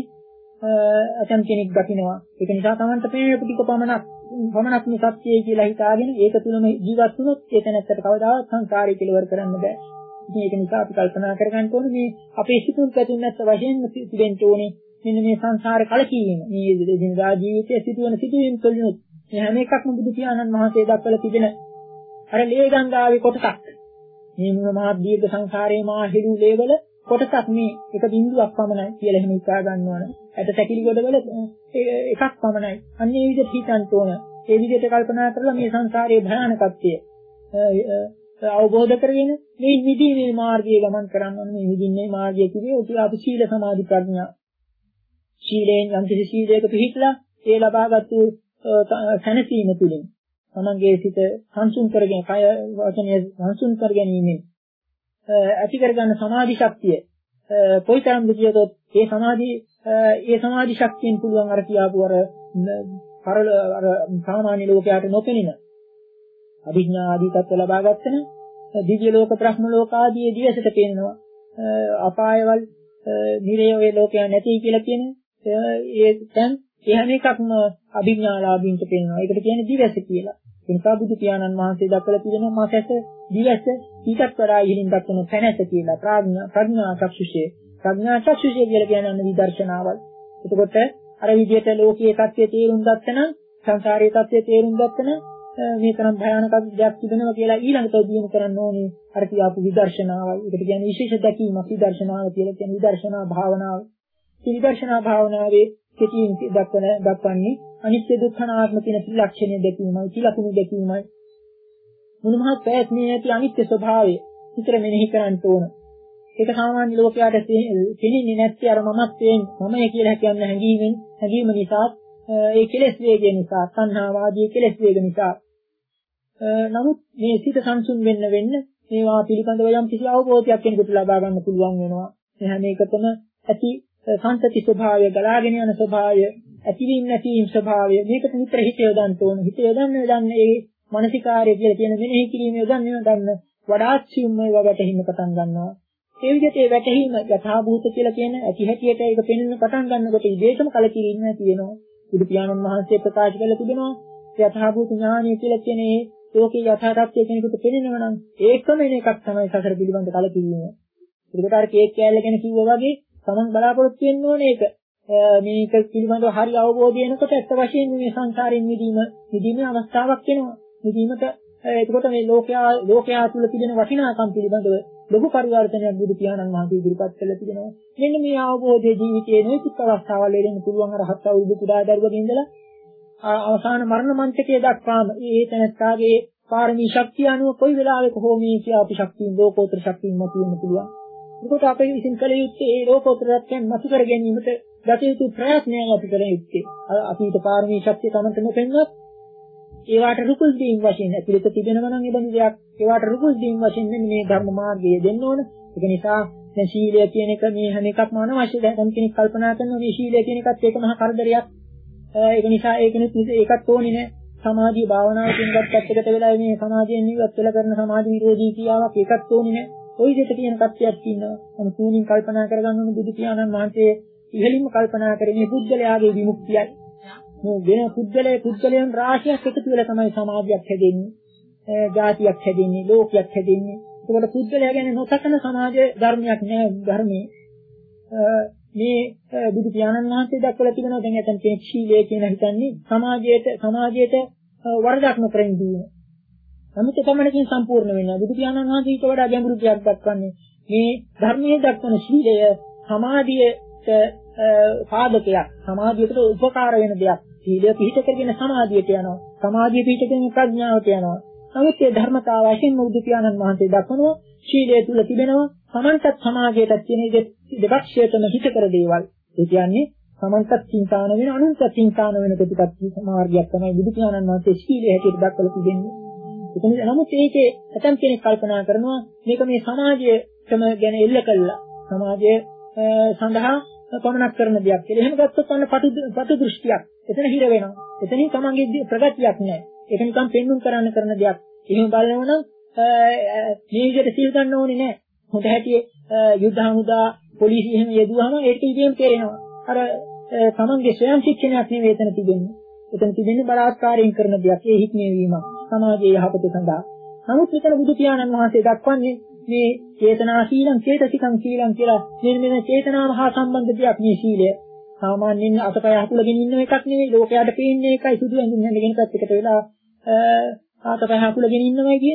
ඇතන් කෙනෙක් දකිනවා. ඒක නිසා Tamanට පේන ටික පමණක් පමණක් මේ සත්‍යය කියලා හිතාගෙන ඒක තුලම ජීවත් වුණොත් ඒක නැත්තට කවදාවත් සංසාරේ කෙලවර කරන්න බෑ. ඉතින් ඒක නිසා අපි කල්පනා කරගන්න ඕනේ මේ අපේ සිතුම් පැතුම් නැත්ත වශයෙන් තිබෙන්න ඕනේ. මෙන්න මේ සංසාර කලකීම මේ දිනදා ජීවිතයේ සිදුවන සිදුවීම් තුළින් මේ හැම එකක්ම බුදු පියාණන් වහන්සේ දක්වලා තිබෙන අර ලේ ගංගාවේ කොටසක් මේ මහා දීර්ඝ සංසාරයේ මා හිරු ලේවල කොටසක් මේ එක බිඳුවක් පමණයි කියලා එහෙම හිතා ගන්නවනේ. ඇට සැකිලි ගොඩවල එකක් පමණයි. අන්න ඒ විදිහට හිතන්න ඕන. ඒ විදිහට කල්පනා කරලා මේ සංසාරයේ භයානකත්වය අවබෝධ කරගෙන මේ විදිහේ මාර්ගයේ ගමන් කරන්න ඕනේ. මේ විදිහේ මාර්ගය කිව්වේ උති ආපු සීල සමාධි ප්‍රඥා. සීලෙන් යම්කිසි සීලයක පිහිටලා ඒ ලබාගත්තු සැනසීම තුළින් තමන්ගේ සිත සංසුන් කරගෙන කය වචනය සංසුන් කර ගැනීමෙන් ඇති කරගන්න සමාධි ශක්තිය කොයිතරම්ද කියතොත් ඒ සමාධි ඒ සමාධි ශක්තියෙන් පුළුවන් අර කියාපු අර පරල අර සාමාන්‍ය ලෝකයට නොපෙනෙන අභිඥා ආදී තත්ත්ව ලබා ගන්න දිව්‍ය ලෝක බ්‍රහ්ම ලෝක ආදී දිවසට පේනවා අපායවල නිරේ ඔය ලෝකයන් නැති කියලා කියන ඒ දැන් ඒ හැම එකක්ම අභිඥාලාභීන්ට පේනවා. ඒකට කියන්නේ දිවස කියලා. ඒ නිසා බුදු පියාණන් වහන්සේ දක්වලා තියෙනවා මාසැස දිවස ඊටත් වඩා ඉහළින් දක්වන පැනැස කියලා. ප්‍රඥා ප්‍රඥා චක්ෂුෂය. ප්‍රඥා චක්ෂුෂය කියලා කියන්නේ විදර්ශනාවල්. එතකොට අර විදිහට ලෝකයේ தත්ත්වය තේරුම් ගත්තනම් සංසාරයේ தත්ත්වය තේරුම් ගත්තනම් මේ තරම් භයානක දෙයක් තිබෙනවා කියලා ඊළඟට දියුණු කරන්න ඕනේ. අර කියාපු විදර්ශනාවල්. ඒකට කියන්නේ විශේෂ දැකීමක් විදර්ශනාව කියලා කියන්නේ විදර්ශනා භාවනාව. මේ විදර්ශනා භාවනාවේ කෙටියෙන් දක්වන දක්වන්නේ අනිත්‍ය දුක්ඛ අනාත්ම කියන ත්‍රිලක්ෂණය දැකීමයි, ත්‍රිලක්ෂණ දැකීමයි. මුළුමහත් ප්‍රයත්නයේ ඇති අනිත්‍ය ස්වභාවය විතර මෙනෙහි කරන්න ඕන. ඒක සාමාන්‍ය ලෝකයට තේින්නේ නැත්තේ අර මමත්වයෙන් මමයි කියලා කියන හැඟීමෙන් හැඟීම නිසා ඒ කෙලෙස් වේගය නිසා, සංහාවාදී කෙලෙස් වේග නිසා. නමුත් මේ සිත සංසුන් වෙන්න වෙන්න මේවා පිළිබඳව යම් කිසි අවබෝධයක් කෙනෙකුට ලබා ගන්න පුළුවන් වෙනවා. මේ හැම එකතම ඇති සංතති ස්වභාවය, ගලාගෙන යන ස්වභාවය, ඇතිවීම නැතිවීම ස්වභාවය මේකට විතර හිත යොදන්න ඕන. හිත යොදන්න යොදන්න ඒ මානසිකාර්ය කියලා කියන මෙනෙහි කිරීම යොදන්න යොදන්න වඩාත් සියුම් ඒවා වැටහින්න පටන් ගන්නවා. ඒ විදිහට ඒ වැටහීම යථාභූත කියලා කියන ඇති හැටියට ඒක පෙනෙන්න පටන් ගන්නකොට ඉබේටම කලකිරීම නැති වෙනවා. බුදු පියාණන් වහන්සේ ප්‍රකාශ කළා තිබෙනවා යථාභූත ඥානය කියලා කියන්නේ ලෝකේ යථා තත්ත්වය කෙනෙකුට පෙනෙනවා නම් ඒකම එන එකක් තමයි සසර පිළිබඳ කලකිරීම. ඒකට අර කේක් කෑල්ල ගැන කිව්වා වගේ තමන් බලාපොරොත්තු වෙන්න ඕනේ ඒක. මේක පිළිබඳව හරි අවබෝධය එනකොට ඇත්ත වශයෙන්ම මේ සංසාරයෙන් මිදීම මිදීමේ අවස්ථාවක් වෙනවා. මිදීමට එතකොට මේ ලෝකයා ලෝකයා තුල තිබෙන වටිනාකම් පිළිබඳව ලොකු පරිවර්තනයක් බුදු පියාණන් වහන්සේ ඉදිරිපත් කළා තිබෙනවා. මෙන්න මේ අවබෝධයේ ජීවිතයේ නොයෙකුත් අවස්ථාවල් වලින් පුළුවන් අර හත් අවුරුදු කුඩා දරුවෙක් ඉඳලා අවසාන මරණ මංචකයේ දක්වාම ඒ තැනත්තාගේ පාරමී ශක්තිය අනුව කොයි වෙලාවක හෝ මේ කියාපු ශක්තියින් ලෝකෝත්තර ශක්තියින් මතුවෙන්න පුළුවන්. ඒකට අපේ විසින් කළ යුත්තේ ඒ ලෝකෝත්තරයන් මතු කර ගැනීමට ගත යුතු ප්‍රයත්නයක් අපි කළ යුත්තේ. අපිට පාරමී ශක්තිය තමන්ට නොපෙන්නත් ඒවට රුකුල් දීම් වශයෙන් ඇතුළත තිබෙනවා නම් ඒ බඳු දෙයක් ඒවට රුකුල් දීම් වශයෙන් මේ ධර්ම මාර්ගය දෙන්න ඕන. ඒක නිසා දැන් ශීලය කියන එක මේ හැම එකක්ම අනවශ්‍ය. දැන් කෙනෙක් කල්පනා කරනවා මේ ශීලය කියන එකත් ඒක මහා කරදරයක්. ඒක නිසා ඒකෙනුත් ඒකත් ඕනේ නෑ. සමාධිය භාවනාවකින් ගත්තත් එකට වෙලා මේ සමාධියෙන් ඉවත් වෙලා කරන සමාධි විරෝධී ක්‍රියාවක් ඒකත් ඕනේ නෑ. ওই විදිහට කියන කච්චයක් ඉන්නවා. මම තුනින් කල්පනා කරගන්න ඕන බුදු පියාණන් වහන්සේ ඉහළින්ම කල්පනා කරේ මේ පුද්ගලයාගේ විමුක්තියයි. මේ වෙන පුද්ගලයේ පුද්ගලයන් රාශියක් එකතු වෙලා තමයි සමාජයක් හැදෙන්නේ. ජාතියක් හැදෙන්නේ, ලෝකයක් හැදෙන්නේ. ඒකට පුද්ගලයා ගැන නොතකන සමාජ ධර්මයක් නෑ ධර්මයේ. මේ බුදු පියාණන් වහන්සේ දක්වලා තිබෙනවා දැන් ඇතන් කෙනෙක් ශීලයේ කියන හිතන්නේ සමාජයට සමාජයට වරදක් නොකර ඉඳීම. නමුත් එපමණකින් සම්පූර්ණ වෙනවා. බුදු පියාණන් වහන්සේ ඊට වඩා ගැඹුරු දෙයක් දක්වන්නේ මේ ධර්මයේ දක්වන ශීලය සමාධියට පාදකයක්, සමාධියට උපකාර වෙන දෙයක්. ශීලය පිහිට කරගෙන සමාධියට යනවා. සමාධිය පිහිට කරගෙන ප්‍රඥාවට යනවා. නමුත් මේ ධර්මතාව වශයෙන් බුදු පියාණන් වහන්සේ දක්වනවා ශීලය තුල තිබෙනවා සමන්තත් සමාජයටත් කියන දෙපක්ෂයටම හිත කර දේවල්. ඒ කියන්නේ සමන්තත් චින්තාන වෙන අනුන්තත් චින්තාන වෙන ප්‍රතිපත්ති මාර්ගයක් තමයි බුදු පියාණන් වහන්සේ ශීලය හැටියට දක්වලා තිබෙන්නේ. එතන නමුත් ඒකේ ඇතම් කෙනෙක් කල්පනා කරනවා මේක මේ සමාජයටම ගැන එල්ල කළා. සමාජය සඳහා පමනක් කරන දෙයක් කියලා. එහෙම ගත්තොත් අන්න පටු පටු දෘෂ්ටියක්. එතන හිර වෙනවා. එතනින් තමන්ගේ ප්‍රගතියක් නැහැ. ඒක නිකන් පෙන්눔 කරන්න කරන දෙයක්. එහෙම බලනවා නම් මේ විදිහට සිල් ගන්න ඕනේ නැහැ. හොඳ හැටියේ යුද්ධ හමුදා පොලිසිය එහෙම යෙදුවාම ඒක ඉදීම තේරෙනවා. අර තමන්ගේ ස්වයං ශික්ෂණයක් නෙවෙයි එතන තිබෙන්නේ. එතන තිබෙන්නේ බලාත්කාරයෙන් කරන දෙයක්. ඒ හික්මේ වීමක්. සමාජයේ යහපත සඳහා. නමුත් මෙතන බුදු පියාණන් වහන්සේ දක්වන්නේ මේ චේතනා සීලං චේතසිකං සීලං කියලා මෙන්න මෙන්න චේතනාව හා සම්බන්ධ දෙයක් මේ සීලය. සාමාන්‍යයෙන් අතපය හකුලගෙන ඉන්න එකක් නෙවෙයි ලෝකයට පේන්නේ ඒකයි සුදු ඇඳුම් හැඳගෙන පැත්තකට වෙලා අතපය හකුලගෙන ඉන්නවා කියන එක.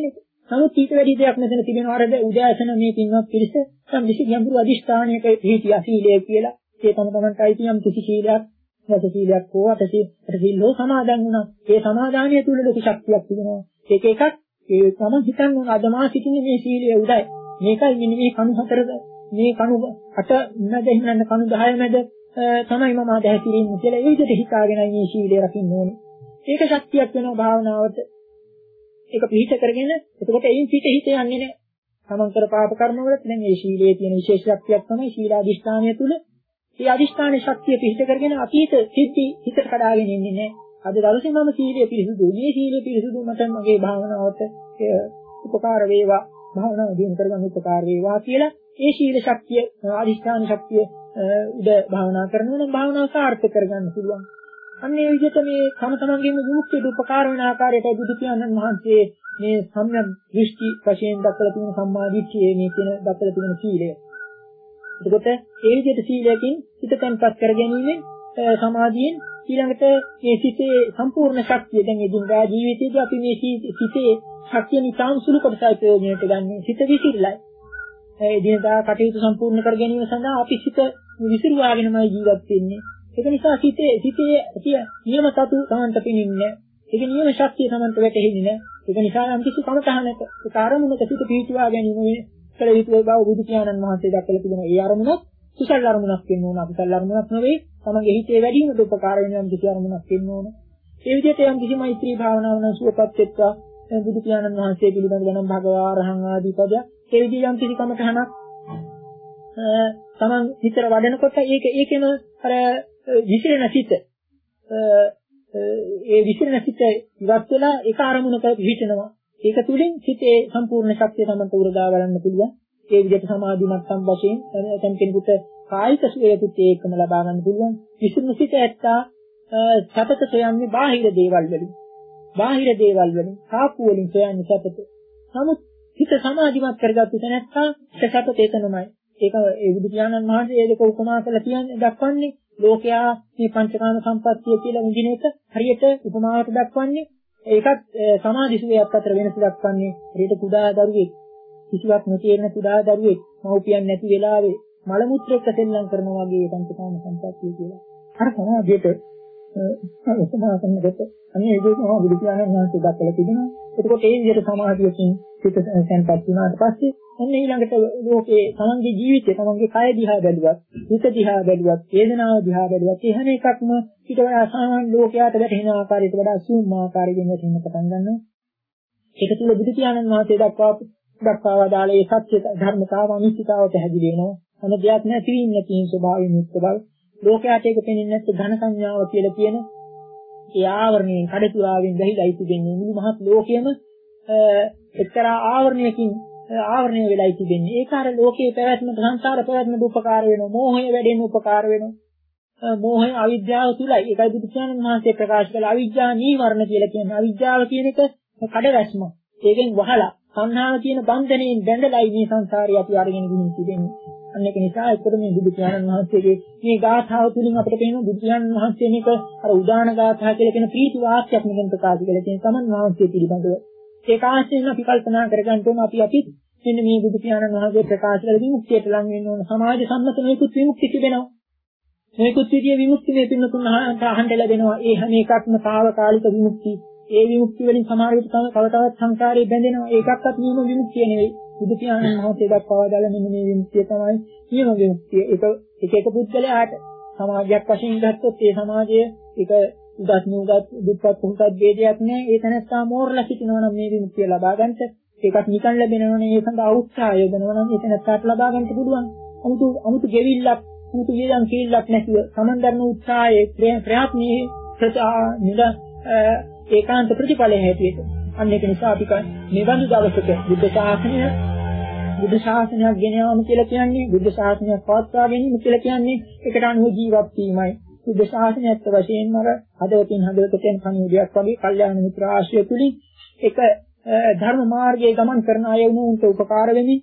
නමුත් ඊට වැඩි දෙයක් මෙතන තිබෙනවා අර උදෑසන මේ පින්වත් පිරිස සම් විශේෂ ගැඹුරු අධිෂ්ඨානයක හිටියා සීලය කියලා. ඒ තම තමන්ට අයිති යම් කිසි සීලයක්, නැත සීලයක් හෝ අට සීලෝ සමාදන් වුණා. ඒ සමාදානිය තුල ලොකු ශක්තියක් තිබෙනවා. ඒක එකක් ඒ තම හිතන්න ඕන අද මා සිටින්නේ මේ සීලයේ උඩයි. මේකයි මෙන්න මේ කණු හතරද මේ කණු අට මැද ඉන්න කණු දහය මැද තමයි මම අද හැසිරෙන්නේ කියලා ඒ විදිහට හිතාගෙනයි මේ සීලය රකින්න ඕනේ. ඒක ශක්තියක් වෙනවා භාවනාවට. ඒක පිළිහිත කරගෙන එතකොට එයින් පිට හිත යන්නේ නැහැ. සමන්තර පාප කර්ම වලත් දැන් මේ සීලයේ තියෙන විශේෂ ශක්තියක් තමයි සීලාදිෂ්ඨානය තුල. මේ අදිෂ්ඨාන ශක්තිය පිළිහිත කරගෙන අතීත සිද්ධි හිතට කඩාගෙන ඉන්නේ නැහැ. අද දවසේ මම සීලය පිරිසුදු මේ සීලය පිරිසුදු මට මගේ භාවනාවට උපකාර වේවා. භාවනාව දියුණු කරගන්න උපකාර වේවා කියලා ඒ සීල ශක්තිය අදිෂ්ඨාන ශක්තිය උද භාවනා කරනවා නම් භාවනාව සාර්ථක කරගන්න පුළුවන්. අන්න ඒ විදිහට මේ තම තමන්ගේම විමුක්තියට උපකාර වන ආකාරයට බුදු පියාණන් වහන්සේ මේ සම්‍යක් දෘෂ්ටි වශයෙන් දක්වලා තියෙන සම්මා දිට්ඨියේ මේ කියන දක්වලා තියෙන සීලය. එතකොට ඒ විදිහට සීලයෙන් හිත තැන්පත් කර ගැනීමෙන් සමාධියෙන් ඊළඟට මේ සිතේ සම්පූර්ණ ශක්තිය දැන් එදිනදා ජීවිතයේදී අපි මේ සිතේ ශක්තිය නිසාම සුළු කොටසයි ප්‍රයෝජනයට ගන්න. සිත විසිරලයි. ඒ එදිනදා කටයුතු සම්පූර්ණ කර ගැනීම සඳහා අපි සිත විසිරුවාගෙනමයි ජීවත් වෙන්නේ. ඒක නිසා සිතේ සිතේ ඇති නියම සතු තමන්ට පිනින්නේ. ඒක නියම ශක්තිය තමන්ට වැටහෙන්නේ නැහැ. ඒක නිසා යම් කිසි කමතහනක ඒ ආරමුණක සිත පිහිටුවා ගැනීම කළ යුතු බව බුදු පියාණන් වහන්සේ දක්වලා තිබෙනවා. ඒ ආරමුණක් කුසල ආරමුණක් වෙන්න ඕන. අකුසල ආරමුණක් නෙවෙයි. තමන්ගේ හිතේ වැඩි වීමට උපකාර වෙන යම් කිසි ආරමුණක් වෙන්න ඕන. ඒ විදිහට යම් කිසි මෛත්‍රී භාවනාව නම් සුවපත් වෙත්වා බුදු පියාණන් වහන්සේ පිළිබඳව නම් භගවා අරහං ආදී පද ඒ විදිහ යම් කිසි කමතහනක් තමන් හිතර වඩනකොට ඒක ඒකෙම අර විසිරෙන සිත ඒ විසිරෙන සිත ඉවත් වෙලා ඒක ආරමුණක පිහිටනවා. ඒක තුලින් සිතේ සම්පූර්ණ ශක්තිය තමන්ට උරගා ගන්න පුළුවන්. ඒ විදිහට සමාධි මට්ටම් වශයෙන් දැන් කෙනෙකුට කායික සුවයකුත් ඒකම ලබා ගන්න පුළුවන්. විසිරෙන සිත ඇත්තා සතත සොයන්නේ බාහිර දේවල් වලින්. බාහිර දේවල් වලින් සාපු වලින් සොයන්නේ සතත. නමුත් හිත සමාධිමත් කරගත්තු තැනත්තා සතත එතනමයි. ඒක ඒ බුදු පියාණන් වහන්සේ ඒ දෙක උපමා කරලා කියන්නේ දක්වන්නේ ලෝකයා මේ පංචකාම සම්පත්තිය කියලා විඳින එක හරියට උපමාවට දක්වන්නේ ඒකත් සමාධි සුවයක් අතර වෙනස දක්වන්නේ හරියට කුඩා දරුවෙක් කිසිවක් නොතේරෙන කුඩා දරුවෙක් මව්පියන් නැති වෙලාවේ මල මුත්‍ර එක්ක සෙල්ලම් කරනවා වගේ පංචකාම සම්පත්තිය කියලා. අර සමාධියට උපමා කරනකොට අනේ ඒක තමයි බුදු පියාණන් වහන්සේ දක්වලා තිබෙනවා. එතකොට ඒ විදිහට සමාධියකින් සිත සංපත් වුණාට පස්සේ අන්න ඊළඟට ලෝකේ තමන්ගේ ජීවිතේ තමන්ගේ කය දිහා බැලුවත්, හිත දිහා බැලුවත්, වේදනාව දිහා බැලුවත් ඒ හැම එකක්ම ඊට වඩා සාමාන්‍ය ලෝකයට වැටෙන ආකාරයට වඩා සූම් ආකාරයෙන් වැටෙන්න පටන් ගන්නවා. ඒක තුල බුදු පියාණන් වහන්සේ දක්වා දක්වා වදාළ ඒ සත්‍ය ධර්මතාව අනිත්‍යතාව පැහැදිලි වෙනවා. අන දෙයක් නැති වෙන තියෙන ස්වභාවයෙන් යුක්ත බව. ලෝකයට ඒක පෙනෙන්නේ නැත්නම් ධන සංඥාව කියලා කියන ඒ ආවරණයෙන් කඩතුරාවෙන් වැහිලා ඉතිදෙන්නේ මුළු මහත් ලෝකයේම එක්තරා ආවරණයකින් ආවරණය වෙලා තිබෙන්නේ. ඒක අර ලෝකයේ පැවැත්මට සංසාර පැවැත්මට උපකාර වෙනවා. මෝහය වැඩෙන්න උපකාර වෙනවා. මෝහය අවිද්‍යාව තුලයි. ඒකයි බුදු පියාණන් වහන්සේ ප්‍රකාශ කළ අවිද්‍යා නීවරණ කියලා කියන්නේ. අවිද්‍යාව කියන එක කඩවැස්ම. ඒකෙන් වහලා සංහාව කියන බන්ධනයෙන් බැඳලා මේ සංසාරේ අපි අරගෙන ගිහින් තිබෙන්නේ. අන්න ඒක නිසා ඒකට මේ බුදු පියාණන් වහන්සේගේ මේ ගාථාව තුලින් අපිට පේනවා බුදු පියාණන් වහන්සේ මේක අර උදාන ගාථා කියලා කියන ප්‍රීති වාක්‍යයක් මෙතන ප්‍රකාශ කළේ තියෙන සමන් වහන්සේ පිළිබඳව. ඒක ආශ්‍රයෙන් අපි කල්පනා කරගන්න ඕන අපි අපි මෙන්න මේ බුදු පියාණන් වහන්සේ ප්‍රකාශ කළ විමුක්තියට ලං වෙන්න ඕන. සමාජ සම්මත මේකුත් විමුක්ති තිබෙනවා. මේකුත් විදිය විමුක්ති මේ පින්නතුන් අහන්න ලැබෙනවා. ඒ හැම එකක්ම తాවකාලික විමුක්ති. ඒ විමුක්ති වලින් සමහර විට තව තවත් සංකාරයේ බැඳෙනවා. ඒකක්වත් නියම විමුක්තිය නෙවෙයි. බුදු පියාණන් වහන්සේ දක්වා දාලා මෙන්න මේ විමුක්තිය තමයි නියම විමුක්තිය. ඒක එක එක පුද්ගලයාට සමාජයක් වශයෙන් ගත්තොත් ඒ සමාජයේ ඒක උදත් නුගත් දුප්පත් පුහුණුත් ભેදයක් නෑ. ඒ තැනස්සා මෝරලා සිටිනවා නම් මේ විමුක්තිය ලබා ගන්නට ඒකත් නිකන් ලැබෙනවනේ. ඒ සඳහා උත්සාහය යොදනවා නම් ඒ තැනස්සාට ලබා ගන්න පුළුවන්. 아무තු 아무තු ගෙවිල්ලක් 아무තු වියදම් කීල්ලක් නැතිව සමන් දරන උත්සාහයේ ප්‍රයත්නයේ ප්‍රචා නිද ඒකාන්ත ප්‍රතිඵලය හැටියට. අන්න ඒක නිසා අපි මේ බඳු දවසක බුද්ධ ශාසනය බුද්ධ ශාසනයක් ගෙන යාම කියලා කියන්නේ බුද්ධ ශාසනයක් පවත්වා ගැනීම කියලා කියන්නේ ඒකට අනුව ජීවත් වීමයි. බුද්ධ ශාසනයත් වශයෙන්ම අර හදවතින් හදවතට යන කණිවිඩයක් වගේ කල්යාණ මිත්‍ර ආශ්‍රය තුලින් එක ධර්ම මාර්ගයේ ගමන් කරන අය වුණුන්ට උපකාර වෙමි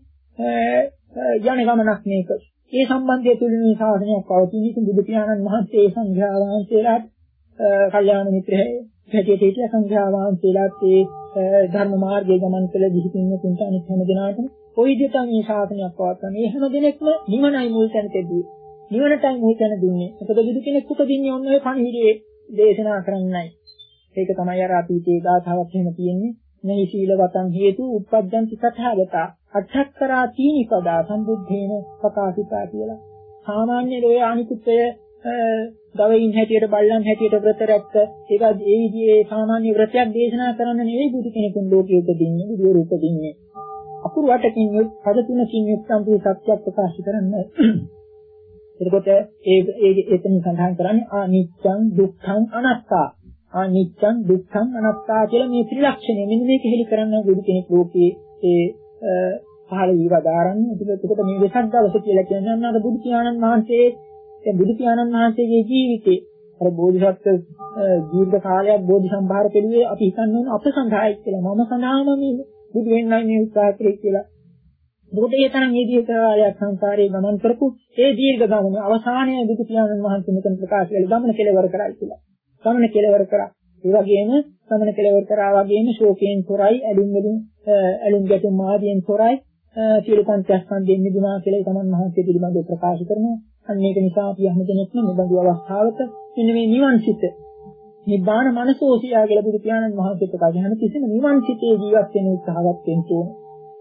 යන ගමනක් මේක. ඒ සම්බන්ධය තුලින් මේ ශාසනයක් පවතින ඉතින් බුදු පියාණන් වහන්සේ සංඝයා වහන්සේලාට කල්යාණ මිත්‍රයෙ හැටියට හිටිය සංඝයා වහන්සේලාත් ඒ ධර්ම මාර්ගයේ ගමන් කළ දිහිපින්න තුන්ට අනිත් හැම දිනාටම කොයි විදිහට මේ ශාසනයක් පවත්වන්නේ මේ හැම දිනෙකම නිවනයි මුල් තැන තෙදුවේ. නිවනටයි මුල් තැන දුන්නේ. මොකද බුදු කෙනෙක් උපදින්නේ ඔන්න ඔය පණිවිඩයේ දේශනා කරන්නයි. ඒක තමයි අර අතීතයේ ගාථාවක් එහෙම තියෙන්නේ. මේ සීලවතං හේතු උප්පජ්ජන්ති සතහාගතා අට්ඨක්කරා තීනිපදා සම්බුද්ධේන ප්‍රකාශිතා කියලා. සාමාන්‍ය ලෝය අනිකුත්ය ගවයින් හැටියට බල්ලන් හැටියට ව්‍රත රැක්ක ඒක ඒ විදිහේ සාමාන්‍ය ව්‍රතයක් දේශනා කරන්න නෙවෙයි බුදු කෙනෙකුන් ලෝකයේ උපදින්නේ බුදුවරු උපදින්නේ. අකුරු අටකින් යුත් පද තුනකින් යුත් සම්පූර්ණ සත්‍යයක් ප්‍රකාශ කරන්නේ. එතකොට ඒ ඒ එතන සඳහන් කරන්නේ අනිච්චං දුක්ඛං අනාත්තා. අනිච්චං දුක්ඛං අනාත්තා කියලා මේ ත්‍රිලක්ෂණය මෙන්න මේක හෙලි කරන්න බුදු කෙනෙක් ලෝකයේ ඒ පහළ විවදාරන්නේ. එතකොට මේ වෙසක් දවස කියලා කියන්නේ අන්න අර බුදු පියාණන් වහන්සේ ඒ බුදු පියාණන් වහන්සේගේ ජීවිතේ අර බෝධිසත්ව දීර්ඝ කාලයක් බෝධි සම්භාර කෙරුවේ අපි හිතන්නේ අප සඳහායි කියලා. මම සඳහාම මේ බුදු වෙන්නයි මේ උත්සාහ කරේ කියලා. මොකද ඒ තරම් මේ දීර්ඝ කාලයක් සංසාරේ ගමන් කරපු ඒ දීර්ඝ ගමන අවසානයේ බුදු පියාණන් වහන්සේ මෙතන ප්‍රකාශ කළ ගමන කෙලවර කරයි කියලා. ගමන කෙලවර කරා. ඒ වගේම ගමන කෙලවර කරා වගේම ශෝකයෙන් තොරයි, ඇලුම් වලින් ඇලුම් ගැටුම් ආදීන් තොරයි, සියලු පංචස්කන්ධයෙන් මිදුණා කියලා තමන් වහන්සේ පිළිබඳව ප්‍රකාශ කරනවා. අන්න ඒක නිසා අපි හැම කෙනෙක්ම මේ බඳු අවස්ථාවක මෙන්න මේ නිවන් සිත නිබ්බාන මනසෝසියා කියලා බුදු පියාණන් වහන්සේ ප්‍රකාශ කරන කිසිම නිවන් සිතේ ජීවත් වෙන උත්සාහවත් වෙන්න ඕන.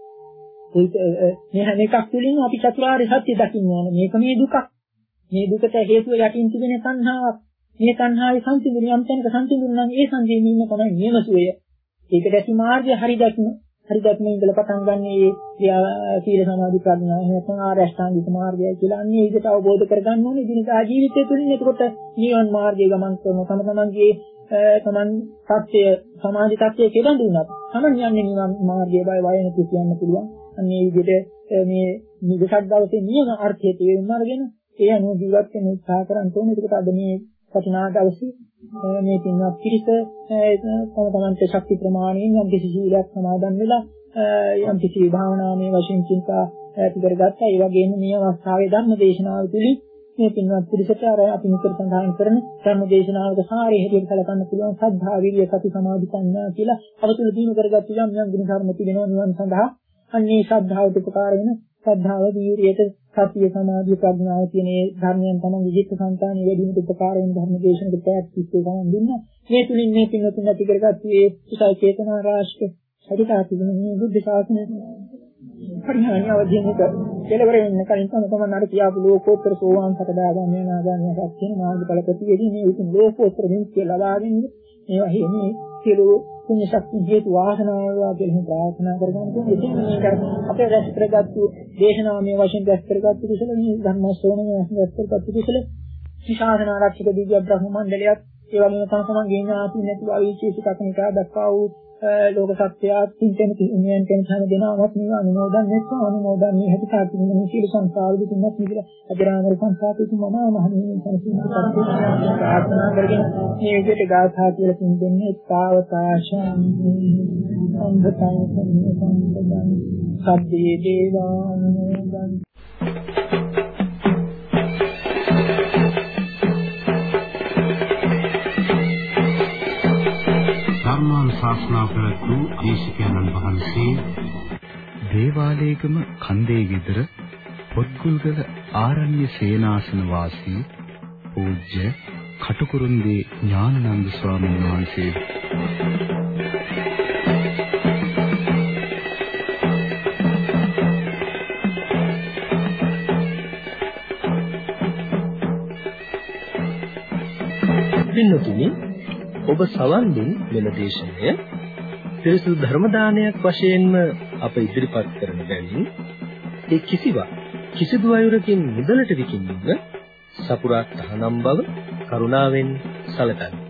මේ හැම එකක් තුළින් අපි චතුරාර්ය සත්‍ය දකින්න ඕන. මේක මේ දුකක්. මේ දුකට හේතුව යටින් තිබෙන තණ්හාවක්. මේ තණ්හාවේ සංසිඳන යම් තැනක සංසිඳුන නම් ඒ සංසිඳීම තමයි නියමසුවය. ඒකට ඇති මාර්ගය හරි දක්න. හරි දක්නේ ඉඳලා පටන් ගන්න මේ සීල සමාධි ප්‍රඥා නැත්නම් ආර්ය අෂ්ටාංගික මාර්ගය කියලා අන්නේ විදිහට අවබෝධ කරගන්න ඕනේ. දිනදා ජීවිතය තුළින් එතකොට නිවන් මාර්ගයේ ගමන් කරන තම තමන්ගේ තමන් සත්‍ය සමාධි තත්ත්වයේ කියලා දුන්නත් තමන් යන්නේ නිවන් මාර්ගයේ බය වය නැති කියන්න පුළුවන්. අන්නේ විදිහට මේ නිදසක් දවසේ නියම අර්ථය තේරුම් අරගෙන ඒ අනුව ජීවත් වෙන්න උත්සාහ කරන්න ඕනේ. ඒකට අද මේ වටිනා දවසේ මේ පින්වත් පිරිස තම තමන්ට ශක්ති ප්‍රමාණයෙන් යම් කිසි සීලයක් සමාදන් වෙලා යම් කිසි භාවනාමය වශයෙන් චින්තා ඇති කරගත්තා. ඒ වගේම මේ අවස්ථාවේ ධර්ම දේශනාව තුළින් මේ පින්වත් පිරිසට අර අපි මෙතන සඳහන් කරන ධර්ම දේශනාවක සාරය හැටියට සැලකන්න පුළුවන් සද්ධා විරිය සති සමාධි ප්‍රඥා කියලා අවතුල දිනු කරගත්තු යම් යම් ගුණ ධර්ම තිබෙනවා නිවන් සඳහා. අන්නේ ශ්‍රද්ධාවට උපකාර වෙන ශ්‍රද්ධාව වීරියට සතිය සමාධිය ප්‍රඥාව කියන මේ ධර්මයන් තමයි විජිත සංතානිය වැඩි වෙනට උපකාර වෙන ධර්ම දේශනකට පැහැදිලිව ගමන් දුන්නා. මේ තුලින් මේ පින්වතුන් ඇති කරගත්තු මේ කුසල චේතනා රාශිය හරිතාතිගෙන මේ බුද්ධ ශාසනය පරිහානිය අවදීනක කෙලවර වෙන්න කලින් තම තමන් අර කියාපු ලෝකෝත්තර සෝවාන් සකදාගාමී අනාගාමී කියන මාර්ගඵල ප්‍රතිවේදී මේ උතුම් ලෝකෝත්තර විමුක්තිය ලබා ගැනීම මේවා හේමේ සියලු පුණ්‍ය ශක්ති හේතු වාසනාව වේවා කියලා ප්‍රාර්ථනා කරගන්න ඕනේ. ඉතින් මේක අපේ රැස් කරගත්තු දේශනාව මේ වශයෙන් රැස් කරගත්තු කුසල මේ ධර්ම ශ්‍රවණය රැස් කරගත්තු කුසල ශාසන ආරක්ෂක දිව්‍ය බ්‍රහ්ම මණ්ඩලයත් ඒ වගේම තම තමන්ගේ ඥාති නැතිව අවීචේසික කණිකා දක්වා වූ ලෝක සත්‍යය තින්තෙන නියන් කෙන හැම දෙනාමත් මේ අනුමෝදන් වෙත්වා අනුමෝදන් මේ හැටි සාර්ථක වෙන සීල සංසාර දුකින්වත් මිදලා අජරාමර සංසාරේ මම මහණෙනි සංසිඳ ප්‍රාර්ථනා කරගෙන මේ විදිහට ගාථා කියලා කින් දෙන්නේ තාවතාශං අන්ධතං සම්මතං සබ්බේ දේවානුමෝදන් ශාස්ත්‍රාව පැවැත් වූ දේශකයන්න් වහන්සේ දේවාලේගම කන්දේ ගෙදර පොත්ගුල්ගල ආරණ්‍ය සේනාසන වාසී පූජ්‍ය කටුකුරුන්දී ඥානানন্দ ස්වාමීන් වහන්සේ පින්නතුනි ඔබ සවන් දුන් මෙල දේශනය පිරිසුදු ධර්ම දානයක් වශයෙන්ම අප ඉදිරිපත් කරන බැවින් ඒ කිසිවක් කිසිදු අයුරකින් මුදලට විකිණීම සපුරා තහනම් බව කරුණාවෙන් සැලකන්න.